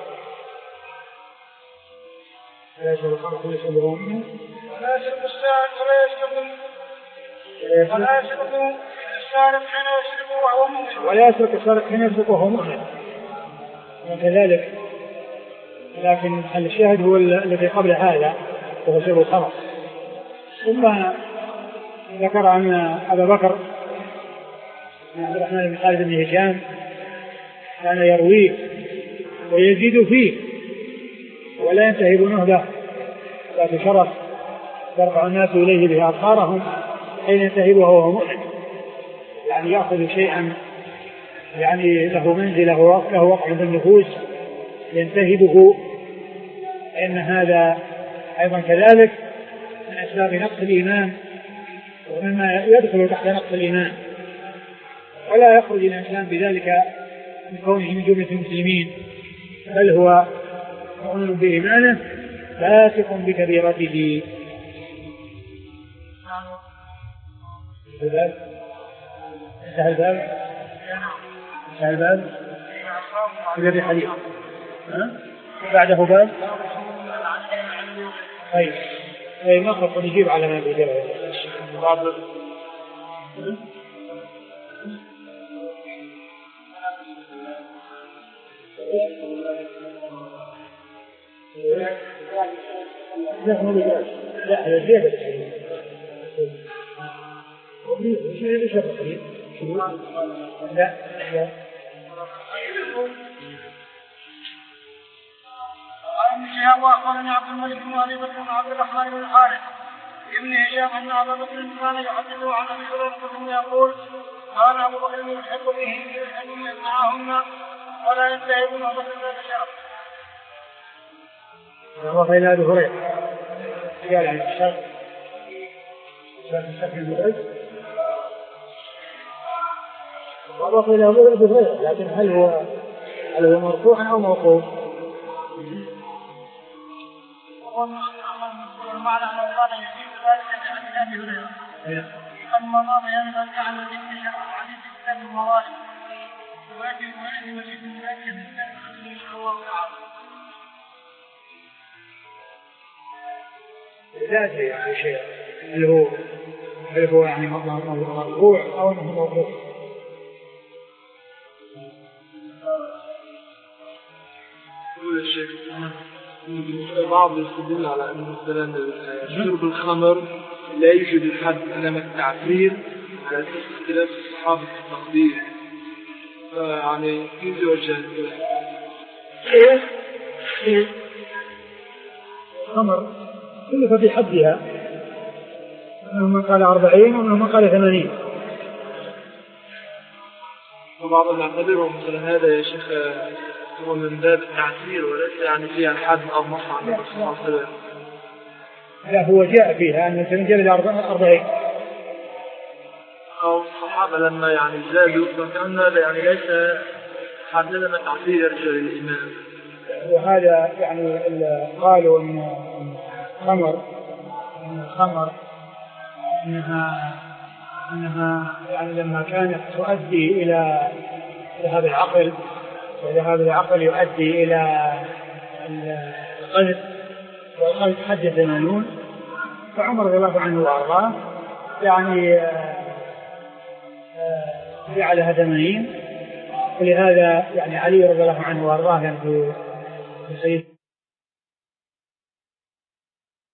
لا يشرب الخمر كل يشربهم ولا يشرب السارق ولا يشرب ولا يشرب السارق حين يشرب وهو مؤمن ولا يشرب السارق حين يشرب وهو مؤمن وكذلك. لكن محل الشاهد هو الذي قبل هذا وهو شرب الخمر. ثم ذكر أن أبا بكر عبد الرحمن بن خالد بن هشام كان يرويه ويزيد فيه ولا ينتهبونه له، ذات شرف يرفع الناس إليه به أبصارهم حين ينتهبه وهو مؤمن، يعني يأخذ شيئا يعني له منزله له وقع في النفوس ينتهبه، إن هذا أيضا كذلك من أسباب نقص الإيمان ومما يدخل تحت نقص الإيمان، ولا يخرج الإنسان بذلك من كونه من جملة المسلمين، بل هو مؤمن بإيمانه فاسق بكبيرته. الباب انتهى الباب انتهى الباب الذي حديث بعده باب. طيب طيب نخلص ونجيب على ما بيجيب لا هو لا هذا زيادة. ليش التقريب؟ لا لا. قال ابن شهاب واخبرني عبد الملك بن ابي بكر بن عبد الرحمن بن الحارث ابن هشام ان ابا بكر كان يحدثه عن ابي هريره يقول كان ابو بكر يلحق به ان يسمعهن ولا ينتهب ابو بكر ذات شرف. هو بين ابي هريره قال عن الشرف شرف الشكل المدرج وضاف الى ابي هريره، لكن هل هو هل هو مرفوع او موقوف؟ والمعنى أنه قال يجيب ذلك عن أبي هريرة أما ما بيان ذلك عن الذكر شرع حديث كتاب الموالد ويجب ويجب ويجب ذلك بالله الله تعالى. لا أدري يعني شيء هل هو هل هو يعني مرفوع أو أنه موقوف. يقول الشيخ بعض يستدل على أن مثلا شرب الخمر لا يوجد الحد إنما التعفير على أساس اختلاف الصحابة في التقدير، فيعني يجوز وجه إيه إيه خمر كلها في حدها، منهم من قال أربعين ومنهم من قال ثمانين. وبعضهم يعتبرهم مثلا هذا يا شيخ هو من باب التعسير وليس يعني فيها الحد أو مصنع. لا هو جاء فيها أن تنجل الأربعين أو الصحابة لما يعني زادوا فكان هذا يعني ليس حد لما تعسير يرجع للإمام. وهذا يعني قالوا أن الخمر أن الخمر إنها إنها يعني لما كانت تؤدي إلى ذهاب العقل، وذهاب العقل يؤدي إلى القلب، والقلب حد ثمانون، فعمر رضي الله عنه وأرضاه يعني جعلها ثمانين، ولهذا يعني علي رضي الله عنه وأرضاه كان في سيد